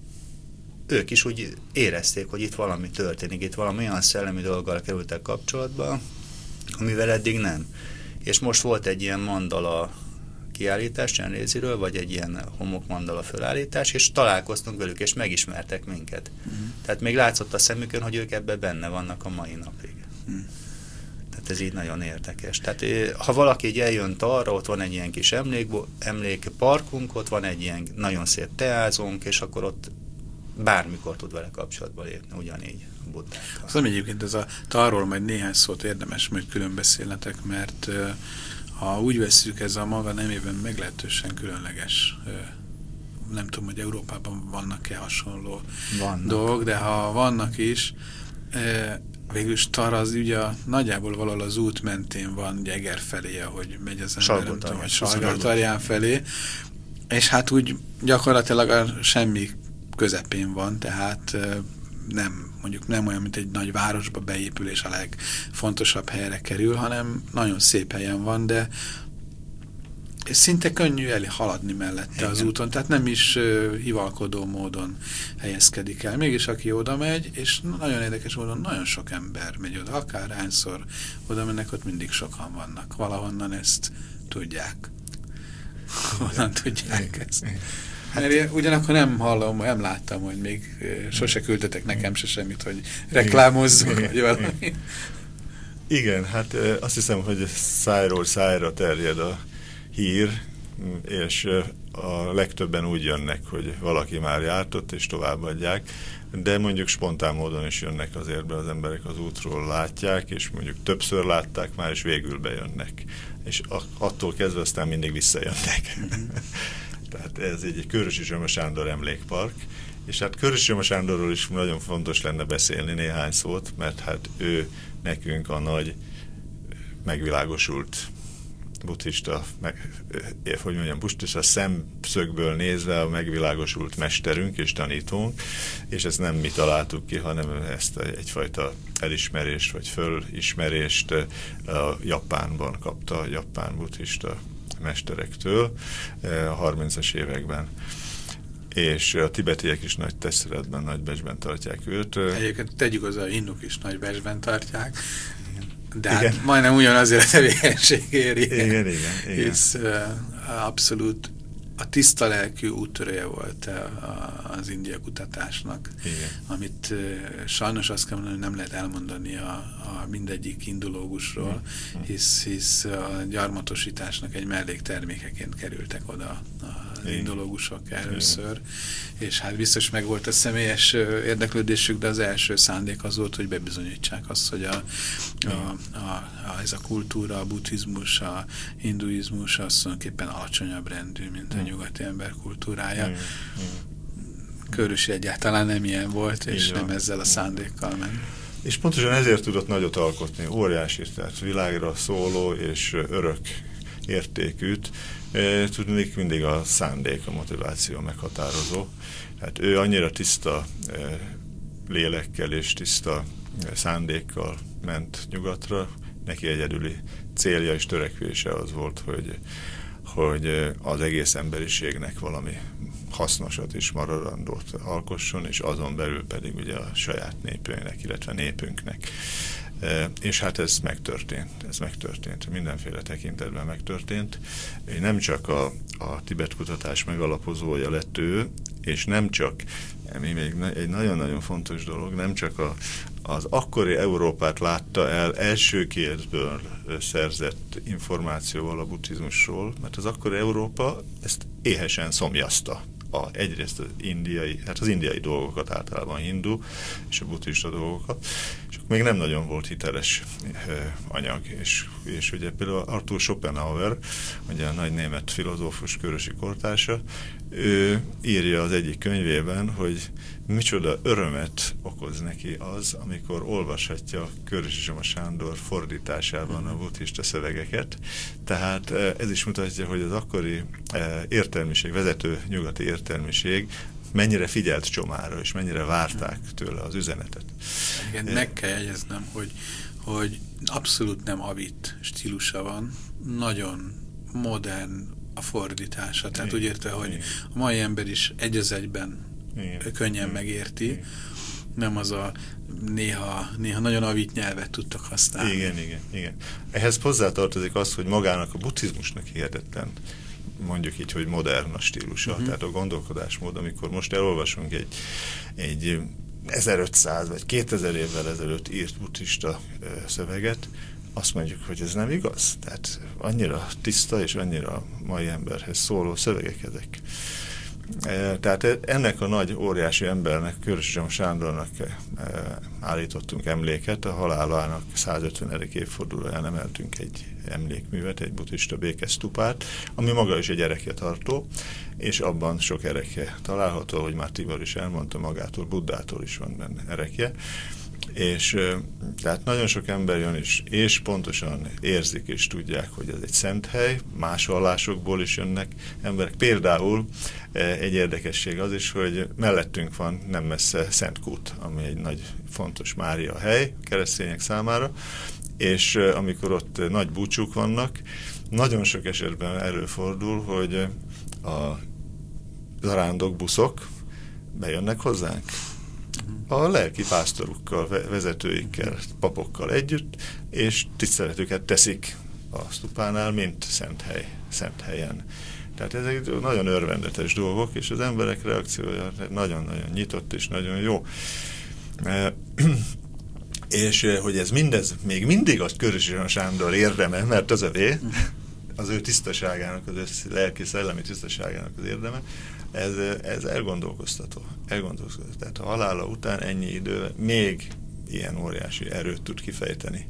ők is úgy érezték, hogy itt valami történik, itt valami olyan szellemi dolggal kerültek kapcsolatba, amivel eddig nem. És most volt egy ilyen mandala kiállítás Csenréziről, vagy egy ilyen homokmandala fölállítás, és találkoztunk velük, és megismertek minket. Uh-huh. Tehát még látszott a szemükön, hogy ők ebben benne vannak a mai napig. Uh-huh. Tehát ez így nagyon érdekes. Tehát ha valaki így eljön arra, ott van egy ilyen kis emlék, emlékparkunk, ott van egy ilyen nagyon szép teázónk, és akkor ott bármikor tud vele kapcsolatba lépni, ugyanígy Budákkal. Szóval egyébként ez a tarról majd néhány szót érdemes, hogy külön beszélnetek, mert ha úgy vesszük, ez a maga nemében meglehetősen különleges. Nem tudom, hogy Európában vannak-e hasonló vannak. dolgok, de ha vannak is, végülis Tar az ugye nagyjából valahol az út mentén van, ugye Eger felé, ahogy megy az ember, nem tudom, vagy Salgótarján felé, és hát úgy gyakorlatilag a semmi közepén van, tehát nem, mondjuk nem olyan, mint egy nagy városba beépül, és a legfontosabb helyre kerül, hanem nagyon szép helyen van, de szinte könnyű elé haladni mellette Igen. az úton, tehát nem is uh, hivalkodó módon helyezkedik el. Mégis aki oda megy, és nagyon érdekes módon nagyon sok ember megy oda, akárhányszor oda mennek, ott mindig sokan vannak. Valahonnan ezt tudják. Honnan tudják ezt. Hát, mert ugyanakkor nem hallom, nem láttam, hogy még sose küldtetek nekem se semmit, hogy reklámozzuk, vagy valami. Igen, hát azt hiszem, hogy szájról szájra terjed a hír, és a legtöbben úgy jönnek, hogy valaki már járt ott, és továbbadják, de mondjuk spontán módon is jönnek azért be az emberek az útról, látják, és mondjuk többször látták már, és végül bejönnek. És attól kezdve aztán mindig visszajönnek. Tehát ez egy Körösi Zsoma Sándor emlékpark, és hát Körösi Zsoma Sándorról is nagyon fontos lenne beszélni néhány szót, mert hát ő nekünk a nagy megvilágosult buddhista, meg, hogy mondjam, buddhista szemszögből nézve a megvilágosult mesterünk és tanítónk, és ezt nem mi találtuk ki, hanem ezt egyfajta elismerést vagy fölismerést a Japánban kapta, a japán buddhista mesterektől a harmincas években. És a tibetiek is nagy tiszteletben, nagy becsben tartják őt. Egyébként tegyük hozzá, a hinduk is nagy becsben tartják, de igen. Hát majdnem ugyanazért a tevékenység éri. Igen, igen, igen. Hisz uh, abszolút a tiszta lelkű úttörője volt uh, az India kutatásnak, igen. Amit uh, sajnos azt kell mondani, hogy nem lehet elmondani a, a mindegyik indológusról, mm. hisz, hisz a gyarmatosításnak egy melléktermékeként kerültek oda az indológusok először, igen. És hát biztos meg volt a személyes érdeklődésük, de az első szándék az volt, hogy bebizonyítsák azt, hogy a, a, a, a, ez a kultúra, a buddhizmus, a hinduizmus az tulajdonképpen alacsonyabb rendű, mint a nyugati ember kultúrája. Mm. Körösi egyáltalán nem ilyen volt, és igen. Nem ezzel a szándékkal ment. És pontosan ezért tudott nagyot alkotni, óriási, tehát világra szóló és örök értékűt. E, tudnék mindig a szándék, a motiváció meghatározó. Hát ő annyira tiszta e, lélekkel és tiszta e, szándékkal ment nyugatra, neki egyedüli célja és törekvése az volt, hogy, hogy az egész emberiségnek valami hasznosat és maradandót alkosson, és azon belül pedig ugye a saját népünknek, illetve népünknek. E, és hát ez megtörtént, ez megtörtént, mindenféle tekintetben megtörtént. Nem csak a, a Tibet kutatás megalapozója lett ő, és nem csak, ami még egy nagyon-nagyon fontos dolog, nem csak a, az akkori Európát látta el első kézből szerzett információval a buddhizmusról, mert az akkori Európa ezt éhesen szomjazta. A, egyrészt az indiai, hát az indiai dolgokat általában hindu, és a buddhista dolgokat, és még nem nagyon volt hiteles e, anyag, és, és ugye például Arthur Schopenhauer, ugye a nagy német filozófus körösi kortársa, ő írja az egyik könyvében, hogy micsoda örömet okoz neki az, amikor olvashatja Körösi Zsoma Sándor fordításában a buddhista szövegeket. Tehát ez is mutatja, hogy az akkori értelmiség, vezető nyugati értelmiség mennyire figyelt Csomára, és mennyire várták tőle az üzenetet. Igen, meg kell jegyeznem, hogy, hogy abszolút nem avit stílusa van, nagyon modern a fordítása. Tehát igen, úgy érte, hogy igen. a mai ember is egy az egyben igen, könnyen igen, megérti. Igen. Nem az a néha, néha nagyon avit nyelvet tudtak használni. Igen, igen, igen. Ehhez hozzátartozik az, hogy magának a buddhizmusnak hihetetlen, mondjuk így, hogy modern a stílusa. Uh-huh. Tehát a gondolkodásmód, amikor most elolvasunk egy, egy ezerötszáz vagy kétezer évvel ezelőtt írt buddhista szöveget, azt mondjuk, hogy ez nem igaz. Tehát annyira tiszta és annyira mai emberhez szóló szövegek ezek. Tehát ennek a nagy, óriási embernek, Körösi Sándornak állítottunk emléket, a halálának százötvenedik évfordulóján emeltünk egy emlékművet, egy buddhista békesztupát, ami maga is egy erekjetartó, és abban sok erekje található, hogy már Tibor is elmondta, magától, Buddától is van benne erekje. És tehát nagyon sok ember jön is, és pontosan érzik és tudják, hogy ez egy szent hely, más vallásokból is jönnek emberek. Például egy érdekesség az is, hogy mellettünk van nem messze Szentkút, ami egy nagy fontos Mária hely keresztények számára, és amikor ott nagy búcsúk vannak, nagyon sok esetben előfordul, hogy a zarándok buszok bejönnek hozzánk. A lelki pásztorukkal, vezetőikkel, papokkal együtt, és tiszteletüket teszik a stupánál, mint szent hely, szent helyen. Tehát ezek nagyon örvendetes dolgok, és az emberek reakciója nagyon-nagyon nyitott és nagyon jó. E, és hogy ez mindez még mindig a Körösi Sándor érdeme, mert az övé, az ő tisztaságának, az ő lelki szellemi tisztaságának az érdeme, Ez, ez elgondolkoztató. elgondolkoztató. Tehát a halála után ennyi idő még ilyen óriási erőt tud kifejteni.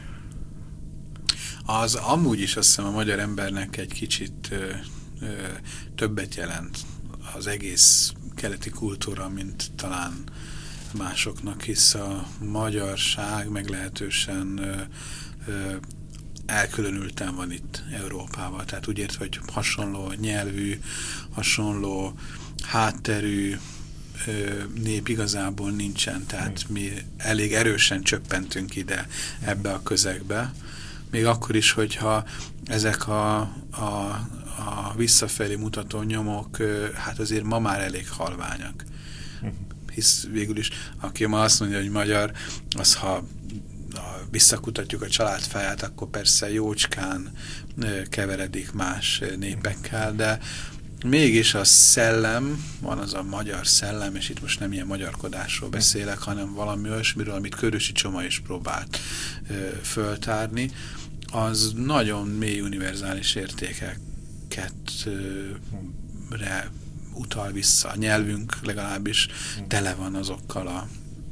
Az amúgy is azt hiszem a magyar embernek egy kicsit ö, ö, többet jelent az egész keleti kultúra, mint talán másoknak, hisz a magyarság meglehetősen ö, ö, elkülönülten van itt Európával. Tehát úgy értve, hogy hasonló nyelvű, hasonló hátterű ö, nép igazából nincsen. Tehát mi elég erősen csöppentünk ide ebbe a közegbe. Még akkor is, hogyha ezek a, a, a visszafelé mutató nyomok, ö, hát azért ma már elég halványak. Hisz végül is, aki ma azt mondja, hogy magyar, az ha visszakutatjuk a családfáját, akkor persze jócskán keveredik más népekkel, de mégis a szellem, van az a magyar szellem, és itt most nem ilyen magyarkodásról beszélek, hanem valami olyasmiről, amit Körösi Csoma is próbált föltárni, az nagyon mély univerzális értékeket re utal vissza. A nyelvünk legalábbis tele van azokkal a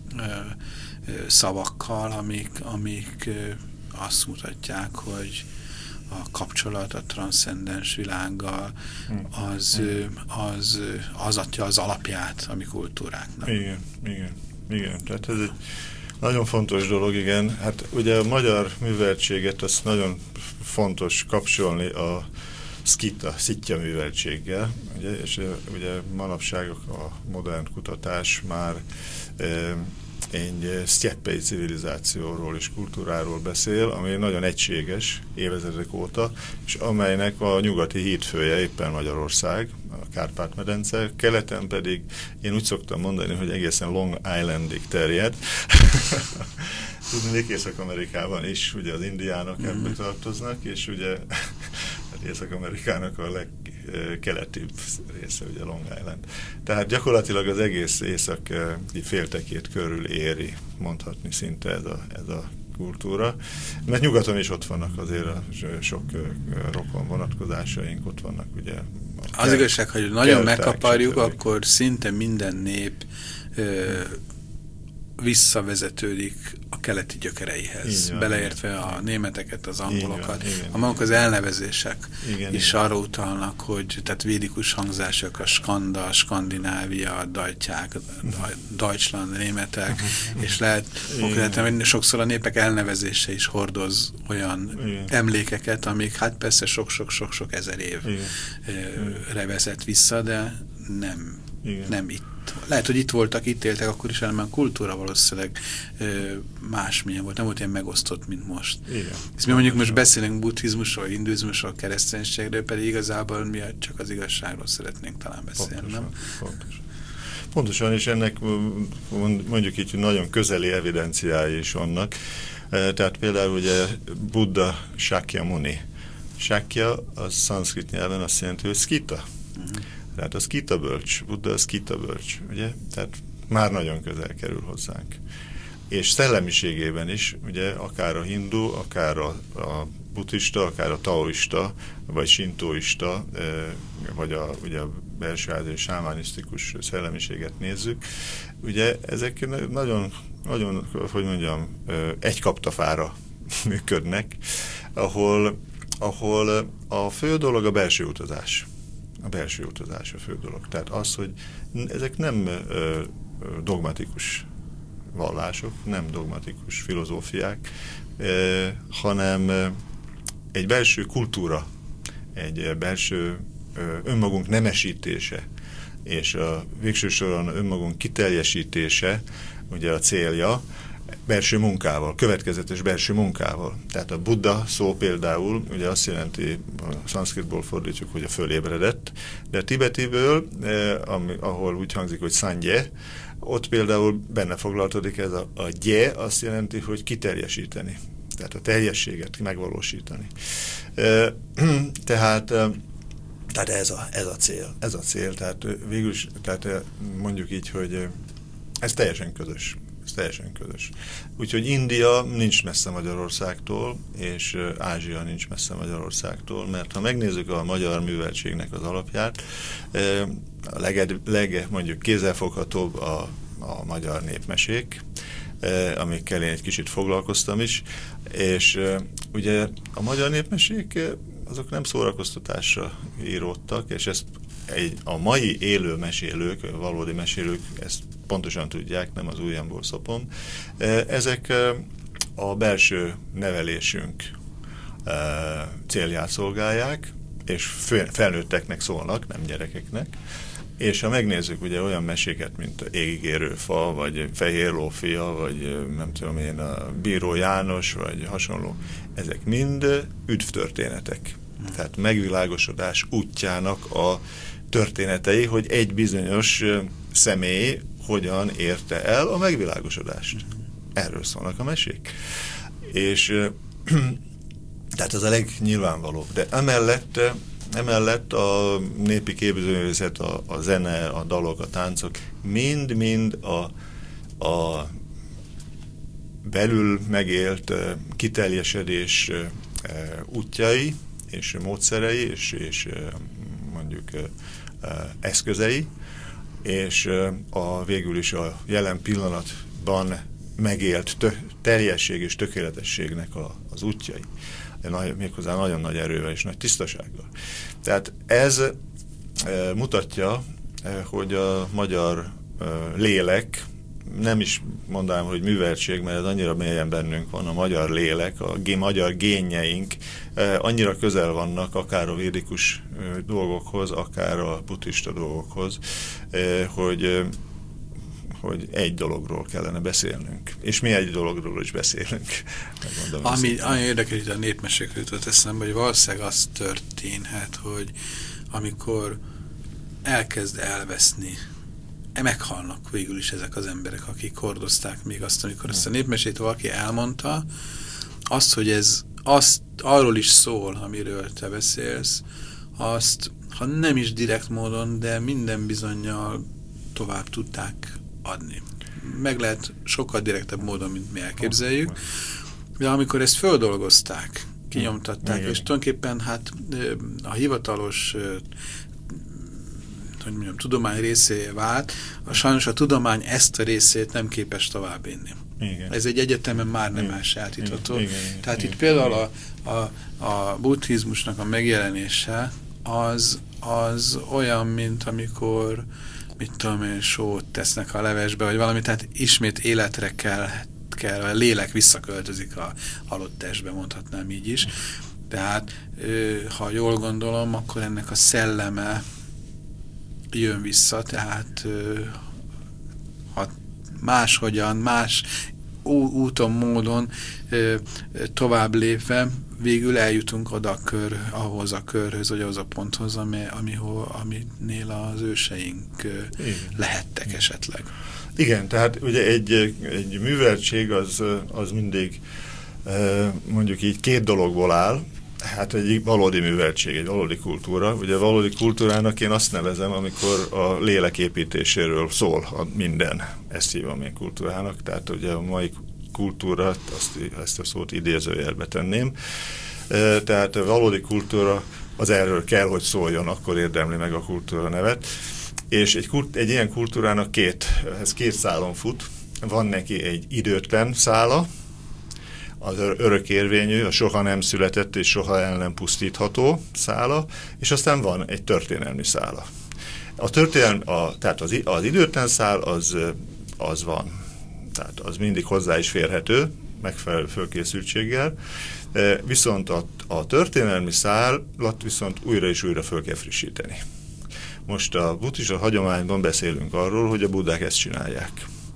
szavakkal, amik, amik azt mutatják, hogy a kapcsolat a transzcendens világgal az, az, az adja az alapját a mi kultúráknak. Igen, igen, igen. Tehát ez egy nagyon fontos dolog, igen. Hát ugye a magyar műveltséget azt nagyon fontos kapcsolni a szkita, szitja műveltséggel, ugye, és ugye manapság a modern kutatás már e, egy sztyeppei civilizációról és kultúráról beszél, ami nagyon egységes évezredek óta, és amelynek a nyugati hídfője éppen Magyarország, a Kárpát-medence, keleten pedig én úgy szoktam mondani, hogy egészen Long Islandig terjed. Tudnék, Észak-Amerikában is, ugye az indiánok mm-hmm. ebbe tartoznak, és ugye Észak-Amerikának a legkeletibb része, ugye Long Island. Tehát gyakorlatilag az egész északi féltekét körül éri, mondhatni szinte ez a, ez a kultúra. Mert nyugaton is ott vannak azért a sok rokon vonatkozásaink, ott vannak ugye... Az kell, igazság, hogy nagyon megkaparjuk, akkor szinte minden nép ö, visszavezetődik a keleti gyökereihez, van, beleértve igen. a németeket, az angolokat. A maguk az elnevezések igen, is igen. arra utalnak, hogy tehát védikus hangzások, a skanda, a skandinávia, a dajtyák, a Deutschland, a németek, és lehet, lehet, sokszor a népek elnevezése is hordoz olyan igen. emlékeket, amik hát persze sok-sok-sok-sok ezer évre vezet vissza, de nem, nem itt itt, lehet, hogy itt voltak, itt éltek, akkor is ellenben a kultúra valószínűleg másmilyen volt, nem volt ilyen megosztott, mint most. Igen. Ezt mi mondjuk most beszélünk buddhizmusról, hinduizmusról, kereszténységről, pedig igazából mi csak az igazságról szeretnénk talán beszélni, pontosan, nem? Pontosan. Pontosan, és ennek mondjuk így nagyon közeli evidenciái is vannak. Tehát például ugye Buddha Shakyamuni. Shakya az szanszkrit nyelven azt jelenti, hogy szkita. Uh-huh. Tehát a szkita bölcs, Buddha a szkita bölcs, ugye? Tehát már nagyon közel kerül hozzánk. És szellemiségében is, ugye, akár a hindu, akár a, a buddhista, akár a taoista, vagy sintoista, vagy a, ugye a belső ázsiai sámánisztikus szellemiséget nézzük, ugye ezek nagyon, nagyon, hogy mondjam, egy kaptafára működnek, ahol, ahol a fő dolog a belső utazás. A belső utazás a fő dolog. Tehát az, hogy ezek nem dogmatikus vallások, nem dogmatikus filozófiák, eh, hanem eh, egy belső kultúra, egy eh, belső eh, önmagunk nemesítése, és a végső soron önmagunk kiteljesítése, ugye a célja, belső munkával, következetes belső munkával. Tehát a Buddha szó például, ugye azt jelenti, a szanszkritból fordítjuk, hogy a fölébredett, de a tibetiből, eh, ami, ahol úgy hangzik, hogy Sangye, ott például benne foglaltodik ez a, a gye, azt jelenti, hogy kiteljesíteni. Tehát a teljességet megvalósítani. E, tehát, tehát ez, a, ez a cél. Ez a cél. Tehát végülis, tehát mondjuk így, hogy ez teljesen közös. Ez teljesen közös. Úgyhogy India nincs messze Magyarországtól, és Ázsia nincs messze Magyarországtól, mert ha megnézzük a magyar műveltségnek az alapját, a leg, leg mondjuk kézzelfoghatóbb a, a magyar népmesék, amikkel én egy kicsit foglalkoztam is, és ugye a magyar népmesék azok nem szórakoztatásra íródtak, és ezt egy, a mai élő mesélők, valódi mesélők ezt pontosan tudják, nem az ujjamból szopom. Ezek a belső nevelésünk célját szolgálják, és felnőtteknek szólnak, nem gyerekeknek. És ha megnézzük ugye olyan meséket, mint a Égigérő fa, vagy Fehér lófia, vagy nem tudom én, a Bíró János, vagy hasonló, ezek mind üdvtörténetek. Tehát megvilágosodás útjának a történetei, hogy egy bizonyos személy hogyan érte el a megvilágosodást. Erről szólnak a mesék. És tehát ez a legnyilvánvalóbb. De emellett, emellett a népi képzőművészet, a, a zene, a dalok, a táncok mind-mind a, a belül megélt kiteljesedés útjai, és módszerei, és, és mondjuk eszközei, és a végül is a jelen pillanatban megélt tö, teljesség és tökéletességnek a, az útjai. Nagy, méghozzá nagyon nagy erővel és nagy tisztasággal. Tehát ez e, mutatja, e, hogy a magyar e, lélek, nem is mondanám, hogy műveltség, mert ez annyira mélyen bennünk van, a magyar lélek, a gé, magyar génjeink e, annyira közel vannak akár a védikus e, dolgokhoz, akár a buddhista dolgokhoz, e, hogy e, hogy egy dologról kellene beszélnünk. És mi egy dologról is beszélünk. Ami, ami érdekes, hogy a népmesékről jutott eszembe, hogy valószínűleg az történhet, hogy amikor elkezd elveszni, meghalnak végül is ezek az emberek, akik hordozták még azt, amikor ezt a népmesét valaki elmondta, azt, hogy ez azt, arról is szól, amiről te beszélsz, azt, ha nem is direkt módon, de minden bizonnyal tovább tudták adni. Meg lehet sokkal direktebb módon, mint mi elképzeljük, de amikor ezt földolgozták, kinyomtatták, és tulajdonképpen hát a hivatalos hogy mondjam, tudomány részé vált, a sajnos a tudomány ezt a részét nem képes továbbvinni. Igen. Ez egy egyetemen már nem elsajátítható. Tehát igen, itt például a, a, a buddhizmusnak a megjelenése az, az olyan, mint amikor mit tudom én, sót tesznek a levesbe, vagy valami, tehát ismét életre kell, kell a lélek visszaköltözik a halott testbe, mondhatnám így is. Tehát, ha jól gondolom, akkor ennek a szelleme jön vissza, tehát máshogyan, más úton, módon tovább lépve végül eljutunk oda a kör, ahhoz a körhöz, vagy ahhoz a ponthoz, ami, amihol, aminél az őseink Igen. lehettek esetleg. Igen, tehát ugye egy, egy műveltség az, az mindig mondjuk így két dologból áll. Hát egy valódi műveltség, egy valódi kultúra. Ugye a valódi kultúrának én azt nevezem, amikor a lélek építéséről szól a minden. Ezt hívom én kultúrának. Tehát ugye a mai kultúra, azt, ezt a szót idézőjelbe tenném. Tehát a valódi kultúra az erről kell, hogy szóljon, akkor érdemli meg a kultúra nevet. És egy, egy ilyen kultúrának két, ez két szálon fut. Van neki egy időtlen szála, az örökérvényű, a soha nem született és soha el nem pusztítható szála, és aztán van egy történelmi szála. A történelmi, a, tehát az, az időtlen szál az, az van, tehát az mindig hozzá is férhető, megfelelő fölkészültséggel, viszont a, a történelmi szálat viszont újra és újra föl kell frissíteni. Most a buddhista hagyományban beszélünk arról, hogy a buddhák ezt csinálják.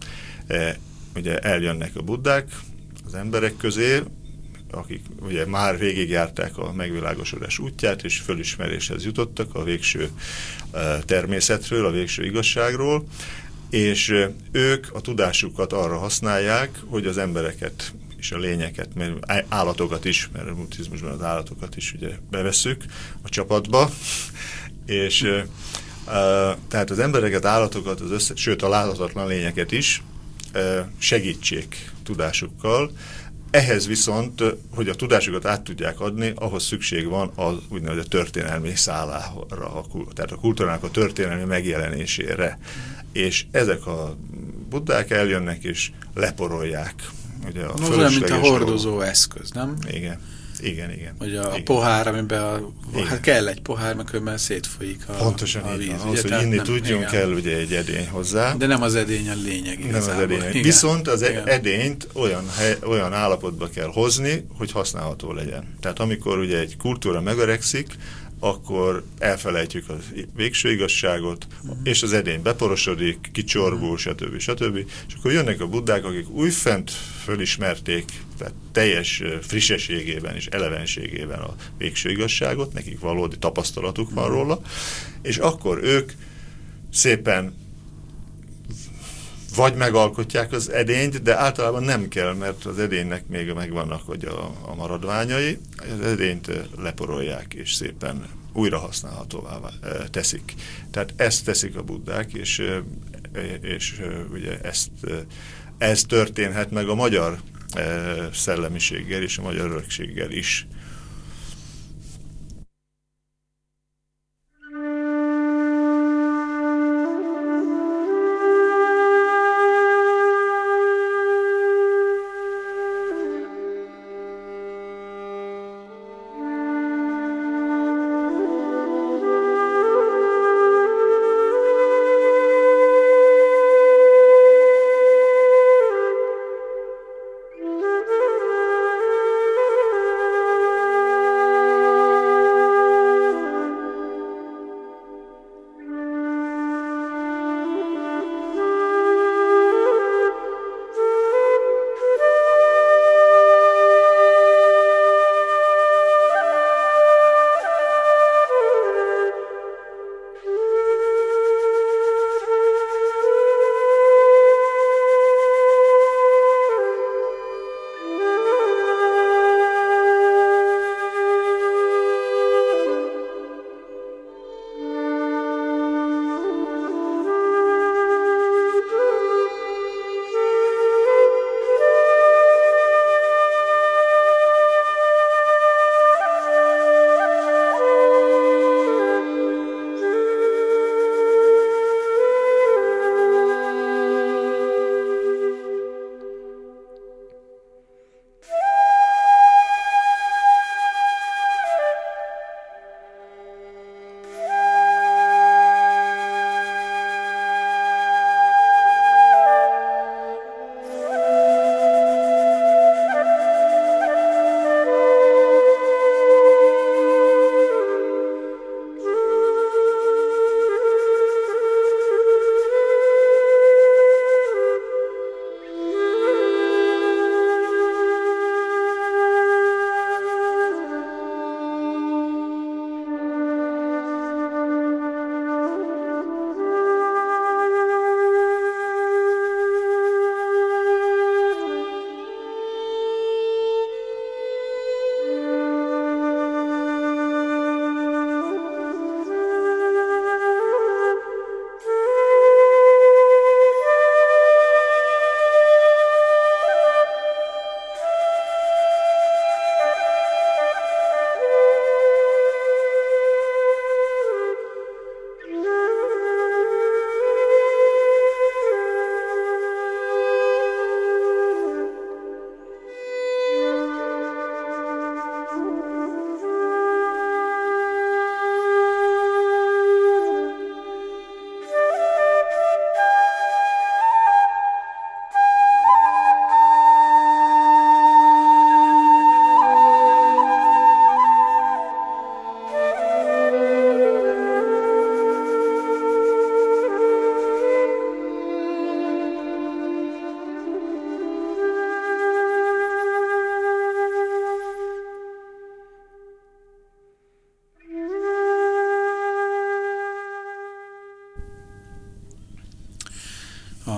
Ugye eljönnek a buddhák az emberek közé, akik ugye már végigjárták a megvilágosodás útját, és fölismeréshez jutottak a végső természetről, a végső igazságról, és ők a tudásukat arra használják, hogy az embereket és a lényeket, mert állatokat is, mert a buddhizmusban az állatokat is ugye bevesszük a csapatba, és uh, tehát az embereket, állatokat, az össze, sőt a láthatatlan lényeket is uh, segítsék tudásukkal. Ehhez viszont, hogy a tudásukat át tudják adni, ahhoz szükség van az úgynevezett történelmi szálára, tehát a kultúrának a történelmi megjelenésére. És ezek a buddhák eljönnek és leporolják. Ugye a az olyan, mint a hordozó eszköz, nem? Igen. Igen, igen. Hogy a, igen. a pohár, amiben a, hát kell egy pohár, mert különben szétfolyik a, Pontosan a víz. Pontosan, hogy inni nem, tudjunk, igen. kell ugye egy edény hozzá. De nem az edény a lényeg igazából. Nem az edény. Viszont az igen. edényt olyan, hely, olyan állapotba kell hozni, hogy használható legyen. Tehát amikor ugye egy kultúra megöregszik, akkor elfelejtjük a végső igazságot, uh-huh. és az edény beporosodik, kicsorbul, uh-huh. stb. stb. És akkor jönnek a buddhák, akik újfent fölismerték, tehát teljes frissességében és elevenségében a végső igazságot, nekik valódi tapasztalatuk van uh-huh. róla, és akkor ők szépen vagy megalkotják az edényt, de általában nem kell, mert az edénynek még megvannak hogy a, a maradványai, az edényt leporolják, és szépen újra használhatóvá teszik. Tehát ezt teszik a buddhák, és, és ugye ezt, ez történhet meg a magyar szellemiséggel és a magyar örökséggel is.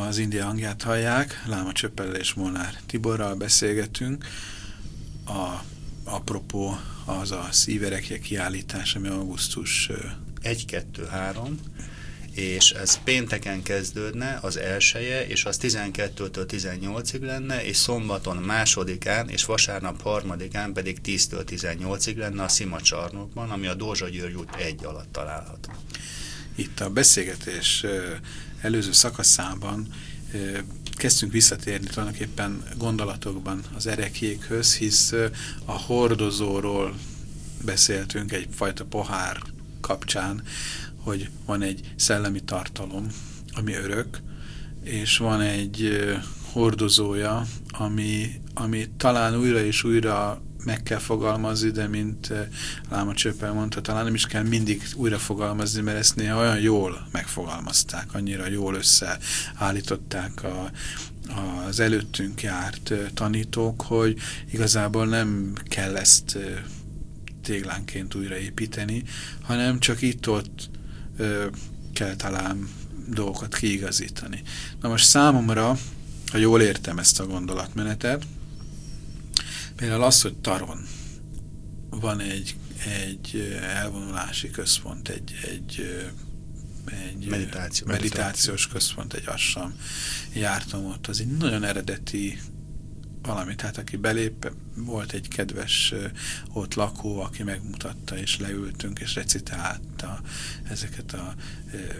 az India hangját hallják, Láma Csöppellel és Molnár Tiborral beszélgetünk. A, apropó az a szíverekje kiállítás, ami augusztus egy kettő három, és ez pénteken kezdődne az elsője, és az tizenkettőtől tizennyolcig lenne, és szombaton másodikán, és vasárnap harmadikán pedig tíztől tizennyolcig lenne a Szima csarnokban, ami a Dózsa György út egy alatt található. Itt a beszélgetés előző szakaszában kezdtünk visszatérni tulajdonképpen gondolatokban az ereklyékhöz, hisz a hordozóról beszéltünk egyfajta pohár kapcsán, hogy van egy szellemi tartalom, ami örök, és van egy hordozója, ami, ami talán újra és újra meg kell fogalmazni, de mint Láma Csöppel mondta, talán nem is kell mindig újra fogalmazni, mert ezt néha olyan jól megfogalmazták, annyira jól összeállították a, az előttünk járt tanítók, hogy igazából nem kell ezt téglánként újraépíteni, hanem csak itt-ott kell talán dolgokat kiigazítani. Na most számomra, ha jól értem ezt a gondolatmenetet, például az, hogy Taron van egy, egy elvonulási központ, egy, egy, egy Meditáció, meditációs központ, egy ashram, jártam ott, az egy nagyon eredeti valami, tehát aki belép, volt egy kedves ott lakó, aki megmutatta, és leültünk, és recitálta ezeket a ö, ö,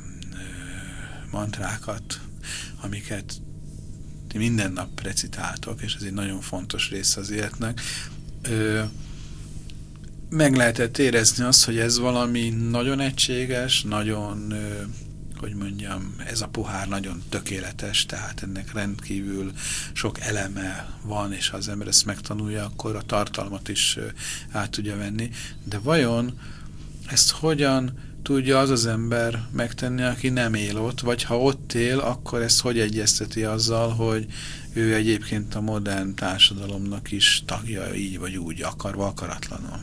mantrákat, amiket minden nap recitáltok, és ez egy nagyon fontos része az életnek. Ö, meg lehetett érezni azt, hogy ez valami nagyon egységes, nagyon, ö, hogy mondjam, ez a pohár nagyon tökéletes, tehát ennek rendkívül sok eleme van, és ha az ember ezt megtanulja, akkor a tartalmat is ö, át tudja venni. De vajon ezt hogyan tudja az az ember megtenni, aki nem él ott, vagy ha ott él, akkor ezt hogy egyezteti azzal, hogy ő egyébként a modern társadalomnak is tagja, így vagy úgy, akarva, akaratlanul?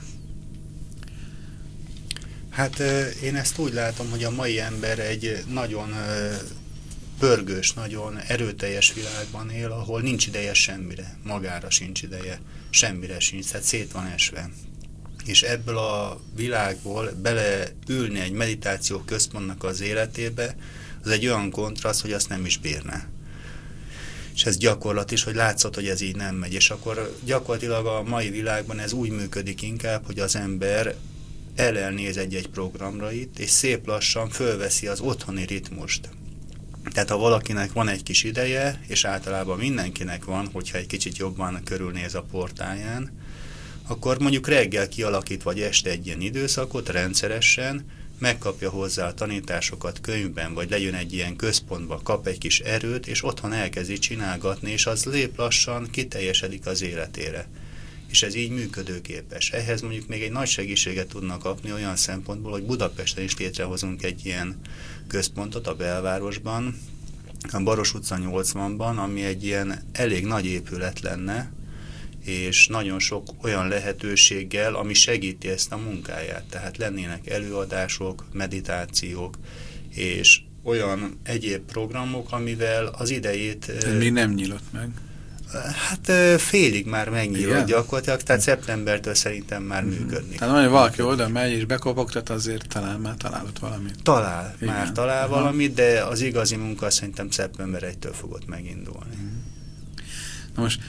Hát én ezt úgy látom, hogy a mai ember egy nagyon pörgős, nagyon erőteljes világban él, ahol nincs ideje semmire, magára sincs ideje, semmire sincs, tehát szét van esve. És ebből a világból beleülni egy meditáció központnak az életébe, az egy olyan kontraszt, hogy azt nem is bírná. És ez gyakorlat is, hogy látszott, hogy ez így nem megy. És akkor gyakorlatilag a mai világban ez úgy működik inkább, hogy az ember elelnéz egy-egy programra itt, és szép lassan fölveszi az otthoni ritmust. Tehát ha valakinek van egy kis ideje, és általában mindenkinek van, hogyha egy kicsit jobban körülnéz a portáján, akkor mondjuk reggel kialakít, vagy este egy ilyen időszakot rendszeresen, megkapja hozzá a tanításokat könyvben, vagy legyen egy ilyen központba, kap egy kis erőt, és otthon elkezdi csinálgatni, és az lép lassan kiteljesedik az életére. És ez így működőképes. Ehhez mondjuk még egy nagy segítséget tudnak kapni olyan szempontból, hogy Budapesten is létrehozunk egy ilyen központot a belvárosban, a Baros utca nyolcvanban, ami egy ilyen elég nagy épület lenne, és nagyon sok olyan lehetőséggel, ami segíti ezt a munkáját. Tehát lennének előadások, meditációk, és olyan egyéb programok, amivel az idejét... Mi nem nyílt meg? Hát félig már megnyílt gyakorlatilag, tehát szeptembertől szerintem már mm-hmm. működni. Tehát mondja, valaki oda megy és bekopogtat, azért talán már találott valamit. Talál, igen. Már talál Aha. valamit, de az igazi munka szerintem szeptember elsejétől fogott megindulni. Mm. Na most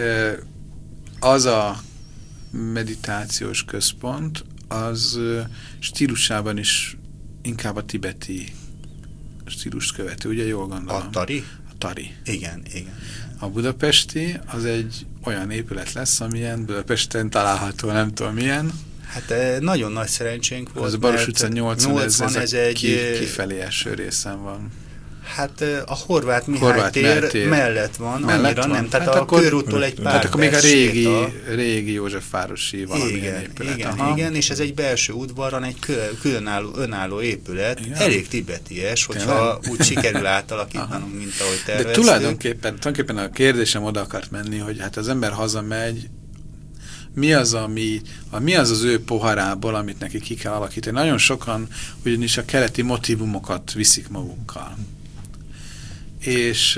az a meditációs központ, az stílusában is inkább a tibeti stílust követő, ugye jól gondolom? A tari? A tari. Igen, igen. A budapesti az egy olyan épület lesz, amilyen Budapesten található, nem tudom milyen. Hát nagyon nagy szerencsénk volt. Az a Baros utca nyolcvan, ez, ez, ez a egy ki, kifelé első részen van. Hát a Horváth Mihály Horváth tér, tér mellett van, mellett annyira van? nem, tehát hát a akkor, körúttól egy pár Tehát akkor még a régi, séta. régi Józsefvárosi valamilyen igen, épület. Igen, Aha. igen, és ez egy belső udvaron egy különálló, önálló épület, igen. Elég tibeties, hogyha Tényleg? úgy sikerül átalakítanunk, mint ahogy terveztük. De tulajdonképpen, tulajdonképpen a kérdésem oda akart menni, hogy hát az ember hazamegy, mi az, ami, a, mi az az ő poharából, amit neki ki kell alakítani. Nagyon sokan ugyanis a keleti motivumokat viszik magukkal. és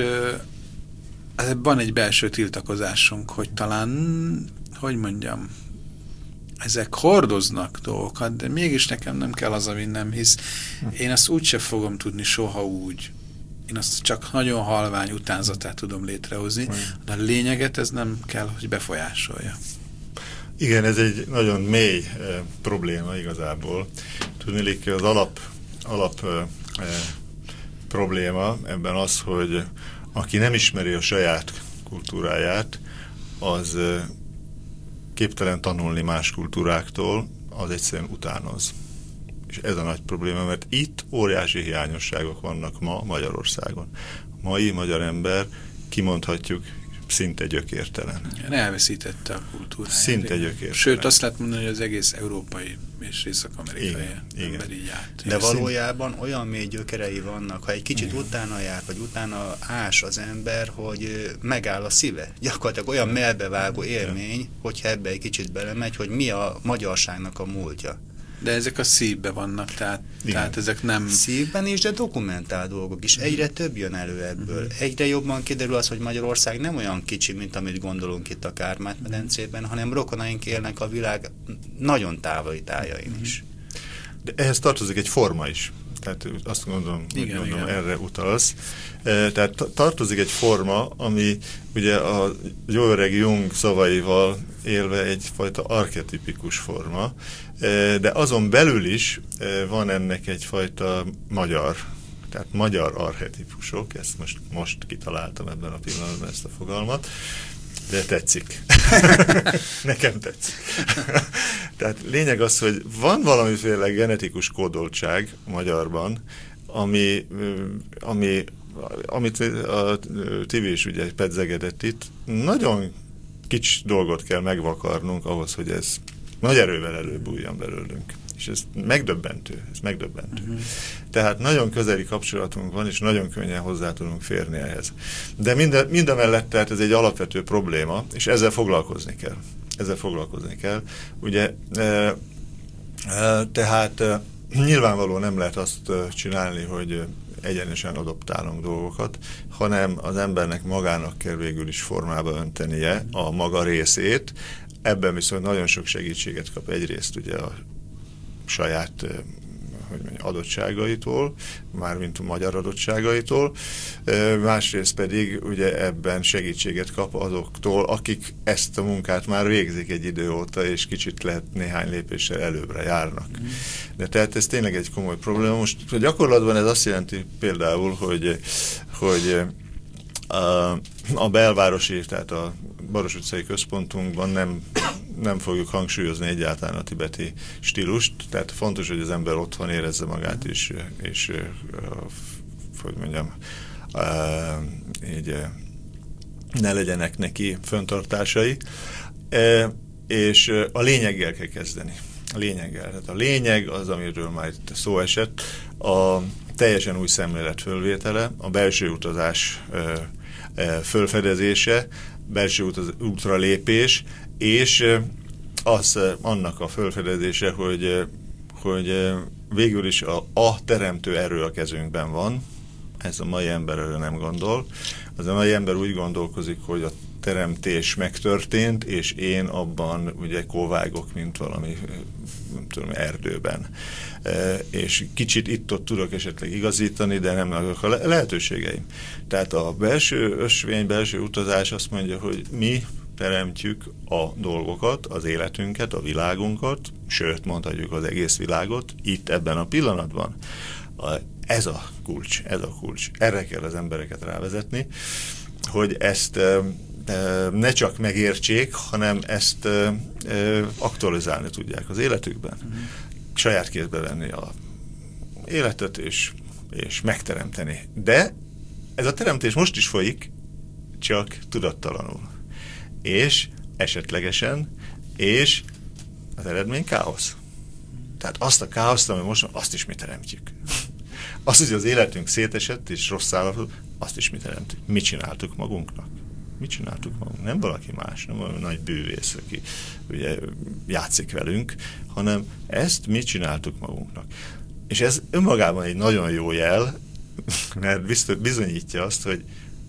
van egy belső tiltakozásunk, hogy talán, hogy mondjam, ezek hordoznak dolgokat, de mégis nekem nem kell az, ami nem, hisz én azt úgyse fogom tudni soha úgy. Én azt csak nagyon halvány utánzatát tudom létrehozni, de a lényeget ez nem kell, hogy befolyásolja. Igen, ez egy nagyon mély e, probléma igazából. Tudniillik, az alap, alap e, e, probléma ebben az, hogy aki nem ismeri a saját kultúráját, az e, képtelen tanulni más kultúráktól, az egyszerűen utánoz. És ez a nagy probléma, mert itt óriási hiányosságok vannak ma Magyarországon. A mai magyar ember, kimondhatjuk, szinte gyökértelen. Elveszítette a kultúráját. Szinte gyökértelen. Sőt, azt lehet mondani, hogy az egész európai és észak-amerikai ember így járt. De valójában olyan mély gyökerei vannak, ha egy kicsit igen. utána jár, vagy utána ás az ember, hogy megáll a szíve. Gyakorlatilag olyan melbevágó élmény, hogyha ebbe egy kicsit belemegy, hogy mi a magyarságnak a múltja. De ezek a szívben vannak, tehát, tehát ezek nem... Szívben is, de dokumentált dolgok is. Egyre több jön elő ebből. Uh-huh. Egyre jobban kiderül az, hogy Magyarország nem olyan kicsi, mint amit gondolunk itt a Kárpát-medencében, hanem rokonaink élnek a világ nagyon távoli tájain is. De ehhez tartozik egy forma is. Tehát azt gondolom, igen, mondom, igen. erre utalsz. Tehát tartozik egy forma, ami ugye a jó öreg Jung szavaival élve egyfajta archetipikus forma, de azon belül is van ennek egyfajta magyar, tehát magyar archetipusok, ezt most, most kitaláltam ebben a pillanatban ezt a fogalmat, de tetszik. Nekem tetszik. Tehát lényeg az, hogy van valamiféle genetikus kódoltság a magyarban, ami, ami, amit a tévé is ugye pedzegedett itt. Nagyon kicsi dolgot kell megvakarnunk ahhoz, hogy ez nagy erővel előbújjon belőlünk. És ez megdöbbentő, ez megdöbbentő. Uh-huh. Tehát nagyon közeli kapcsolatunk van, és nagyon könnyen hozzá tudunk férni ehhez. De minden, mindemellett, tehát ez egy alapvető probléma, és ezzel foglalkozni kell. Ezzel foglalkozni kell. Ugye, e, e, tehát e, nyilvánvalóan nem lehet azt csinálni, hogy egyenesen adoptálunk dolgokat, hanem az embernek magának kell végül is formába öntenie a maga részét. Ebben viszont nagyon sok segítséget kap egyrészt ugye a saját hogy mondjam, adottságaitól, mármint a magyar adottságaitól, másrészt pedig ugye ebben segítséget kap azoktól, akik ezt a munkát már végzik egy idő óta, és kicsit lehet néhány lépéssel előbbre járnak. Mm. De tehát ez tényleg egy komoly probléma. Most a gyakorlatban ez azt jelenti például, hogy, hogy a, a belvárosi, tehát a Baros utcai központunkban nem nem fogjuk hangsúlyozni egyáltalán a tibeti stílust, tehát fontos, hogy az ember otthon érezze magát, és, és hogy mondjam, így ne legyenek neki fenntartásai, és a lényeggel kell kezdeni. A lényeggel. Tehát a lényeg az, amiről már itt szó esett, a teljesen új szemlélet fölvétele, a belső utazás fölfedezése, belső utaz, útra lépés, és az annak a felfedezése, hogy, hogy végül is a, a teremtő erő a kezünkben van, ez a mai ember erre nem gondol. Az a mai ember úgy gondolkozik, hogy a teremtés megtörtént, és én abban ugye kóvágok, mint valami nem tudom, erdőben. E, és kicsit itt-ott tudok esetleg igazítani, de nem nagyok a lehetőségeim. Tehát a belső ösvény, belső utazás azt mondja, hogy mi teremtjük a dolgokat, az életünket, a világunkat, sőt, mondhatjuk az egész világot, itt ebben a pillanatban. A, ez a kulcs, ez a kulcs. Erre kell az embereket rávezetni, hogy ezt e, e, ne csak megértsék, hanem ezt e, e, aktualizálni tudják az életükben. Mm. Saját kézbe venni a életet, és, és megteremteni. De ez a teremtés most is folyik, csak tudattalanul. És esetlegesen, és az eredmény káosz. Tehát azt a káoszt, ami most van, azt is mi teremtjük. Azt, hogy az életünk szétesett és rossz állapotú, azt is mi teremtük. Mi csináltuk magunknak? Mit csináltuk magunk? Nem valaki más, nem valami nagy bűvész, aki ugye játszik velünk, hanem ezt mi csináltuk magunknak. És ez önmagában egy nagyon jó jel, mert biztos, bizonyítja azt, hogy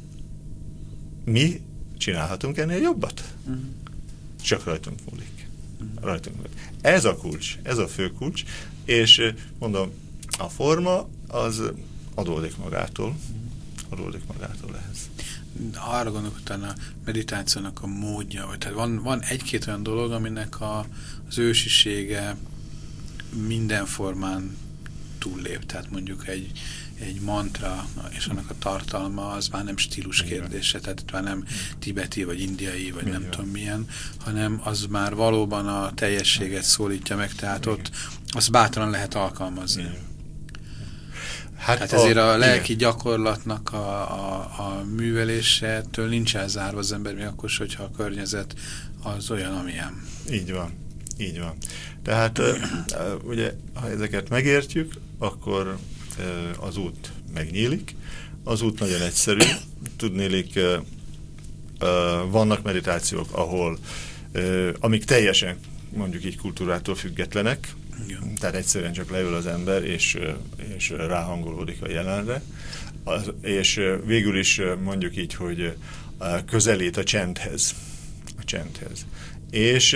mi csinálhatunk ennél jobbat. Uh-huh. Csak rajtunk múlik. Uh-huh. Rajtunk múlik. Ez a kulcs, ez a fő kulcs, és mondom, a forma az adódik magától, adódik magától ehhez. Arra gondolok, utána a meditációnak a módja, vagy tehát van, van egy-két olyan dolog, aminek a, az ősisége minden formán túllép, tehát mondjuk egy, egy mantra és annak a tartalma az már nem stílus kérdése, tehát már nem tibeti, vagy indiai, vagy nem tudom milyen, hanem az már valóban a teljességet szólítja meg, tehát ott azt bátran lehet alkalmazni. Hát tehát ezért a, a lelki igen. gyakorlatnak a, a, a művelésétől nincs elzárva az ember, még akkor, hogyha a környezet az olyan, amilyen. Így van, így van. Tehát ugye, ha ezeket megértjük, akkor az út megnyílik. Az út nagyon egyszerű. Tudnélik, vannak meditációk, ahol amik teljesen, mondjuk így kultúrától függetlenek, igen. Tehát egyszerűen csak leül az ember, és, és ráhangolódik a jelenre, az, és végül is mondjuk így, hogy közelít a csendhez. A csendhez. És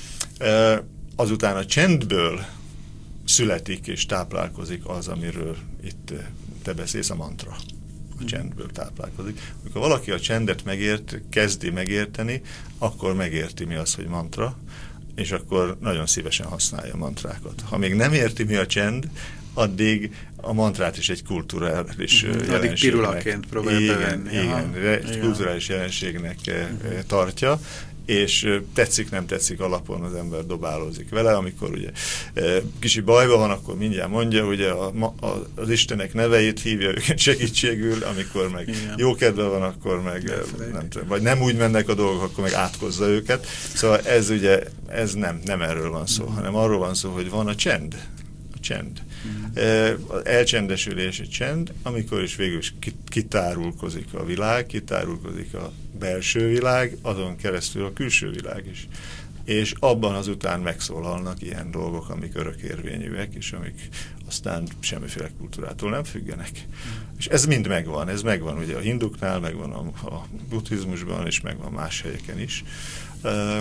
azután a csendből születik és táplálkozik az, amiről itt te beszélsz, a mantra. A csendből táplálkozik. Amikor valaki a csendet megért, kezdi megérteni, akkor megérti, mi az, hogy mantra, és akkor nagyon szívesen használja a mantrákat. Ha még nem érti, mi a csend, addig a mantrát is egy kulturális mm-hmm. jelenségnek. Addig pirulaként próbálja bevenni. Igen, egy igen. kulturális jelenségnek mm-hmm. tartja, és tetszik, nem tetszik alapon az ember dobálózik vele, amikor ugye kicsi bajban van, akkor mindjárt mondja, ugye a, a, az Istenek neveit hívja őket segítségül, amikor meg igen. jó kedve van, akkor meg nem tudom, vagy nem úgy mennek a dolgok, akkor meg átkozza őket. Szóval ez ugye, ez nem, nem erről van szó, mm. hanem arról van szó, hogy van a csend. A csend. Mm. Az elcsendesülés egy csend, amikor is végül is kitárulkozik a világ, kitárulkozik a belső világ, azon keresztül a külső világ is. És abban azután megszólalnak ilyen dolgok, amik örökérvényűek, és amik aztán semmiféle kultúrától nem függenek. Mm. És ez mind megvan, ez megvan ugye a hinduknál, megvan a, a buddhizmusban, és megvan más helyeken is. Uh,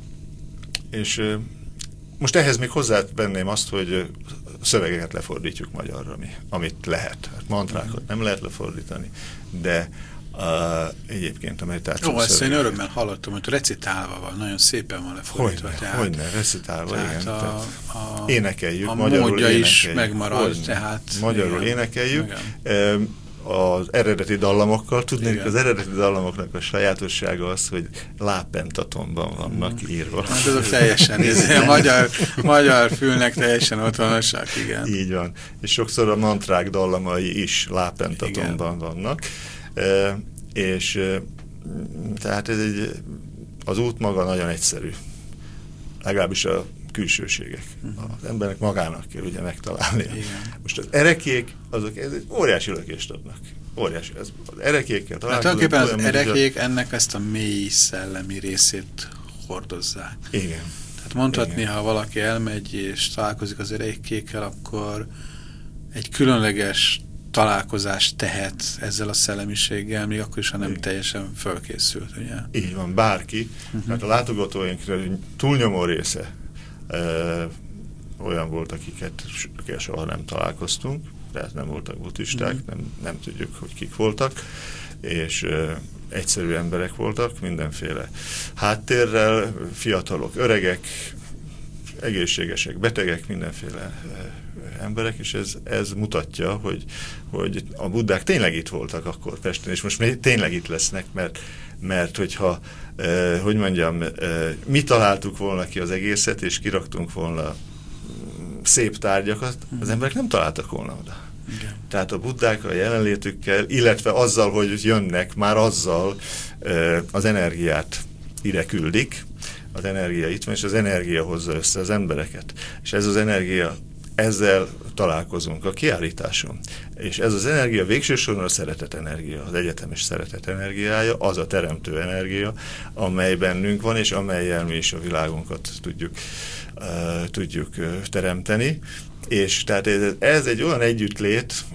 és uh, most ehhez még hozzávenném azt, hogy szövegeket lefordítjuk magyarra, mi, amit lehet. Hát mantrákat nem lehet lefordítani, de uh, egyébként a meditáció Jó, ezt én örömmel hallottam, hogy recitálva van, nagyon szépen van lefordítva. Hogyne, tehát, hogyne recitálva, igen. A, a, énekeljük, a magyarul módja énekeljük. is megmarad, hogyne, tehát... Magyarul igen, énekeljük. Igen. Az eredeti dallamokkal, tudnék, az eredeti dallamoknak a sajátossága az, hogy lápentatonban vannak írva. Hát azok teljesen, ez a magyar, magyar fülnek teljesen otthonosak, igen. Így van. És sokszor a mantrák dallamai is lápentatonban vannak. E, és e, tehát ez egy, az út maga nagyon egyszerű. Legalábbis a külsőségek. Uh-huh. Az embernek magának kell ugye megtalálnia. Igen. Most az erekék, azok ez egy óriási lökést adnak. Óriási. Ez, az erekékkel találkozunk. Hát tulajdonképpen az erekék a... ennek ezt a mély szellemi részét hordozzák. Igen. Tehát mondhatni, ha valaki elmegy és találkozik az erekékkel, akkor egy különleges találkozást tehet ezzel a szellemiséggel, még akkor is, ha nem igen. teljesen fölkészült. Ugye? Így van, bárki. Uh-huh. Hát a látogatóink túlnyomó része Ö, olyan volt, akiket soha nem találkoztunk, tehát nem voltak buddhisták, mm. nem, nem tudjuk, hogy kik voltak, és ö, egyszerű emberek voltak, mindenféle háttérrel, fiatalok, öregek, egészségesek, betegek, mindenféle ö, emberek, és ez, ez mutatja, hogy, hogy a buddhák tényleg itt voltak akkor Pesten, és most még tényleg itt lesznek, mert, mert hogyha Uh, hogy mondjam, uh, mi találtuk volna ki az egészet, és kiraktunk volna szép tárgyakat, az emberek nem találtak volna oda. Igen. Tehát a buddhák a jelenlétükkel, illetve azzal, hogy jönnek, már azzal uh, az energiát ide küldik, az energia itt van, és az energia hozza össze az embereket. És ez az energia, ezzel találkozunk a kiállításon. És ez az energia végső soron a szeretet energia, az egyetemes szeretet energiája, az a teremtő energia, amely bennünk van, és amellyel mi is a világunkat tudjuk, uh, tudjuk uh, teremteni. És tehát ez, ez egy olyan együttlét,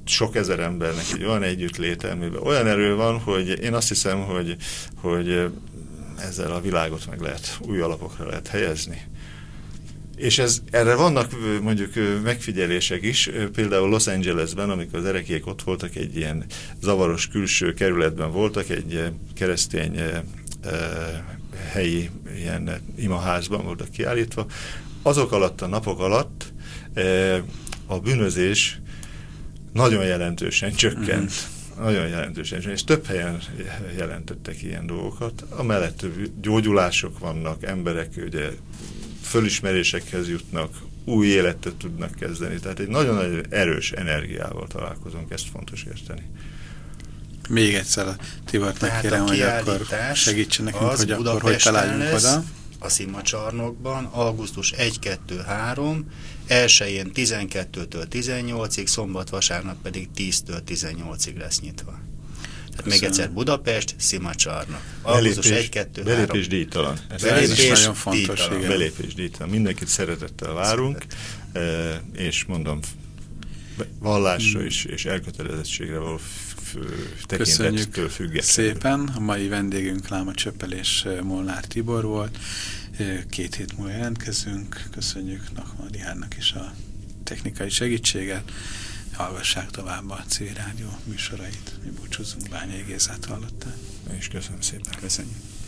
sok ezer embernek egy olyan együttléte, amiben olyan erő van, hogy én azt hiszem, hogy, hogy ezzel a világot meg lehet, új alapokra lehet helyezni. És ez, erre vannak mondjuk megfigyelések is, például Los Angelesben, amikor az erekék ott voltak, egy ilyen zavaros külső kerületben voltak, egy keresztény eh, helyi ilyen imaházban voltak kiállítva. Azok alatt a napok alatt eh, a bűnözés nagyon jelentősen csökkent. Mm. Nagyon jelentősen, és több helyen jelentettek ilyen dolgokat. Amellett gyógyulások vannak, emberek ugye fölismerésekhez jutnak, új életet tudnak kezdeni. Tehát egy nagyon-nagyon erős energiával találkozunk, ezt fontos érteni. Még egyszer a Tibort megkérem, hogy akkor segítsen nekünk, hogy akkor hogy találjunk oda. A Szimacsarnokban augusztus első, kettő, három, elsején tizenkettőtől tizennyolcig, szombat-vasárnap pedig tíztől tizennyolcig lesz nyitva. Tehát még egyszer Budapest, Szimacsarnok. augusztus első, kettő, három. Belépés díjtalan. Ez belépés nagyon fontos. Díjtalan. Belépés díjtalan. Mindenkit szeretettel várunk, Szeretet. és mondom, vallásra és, és elkötelezettségre való tekintettől függetlenül. Szépen. A mai vendégünk Láma Csöppel és Molnár Tibor volt. Két hét múlva jelentkezünk. Köszönjük Nachman Rihárnak is a technikai segítséget. Hallgassák tovább a Civil Rádió műsorait. Mi búcsúzunk, Bányai Gézát hallották. És köszönöm szépen. Köszönjük.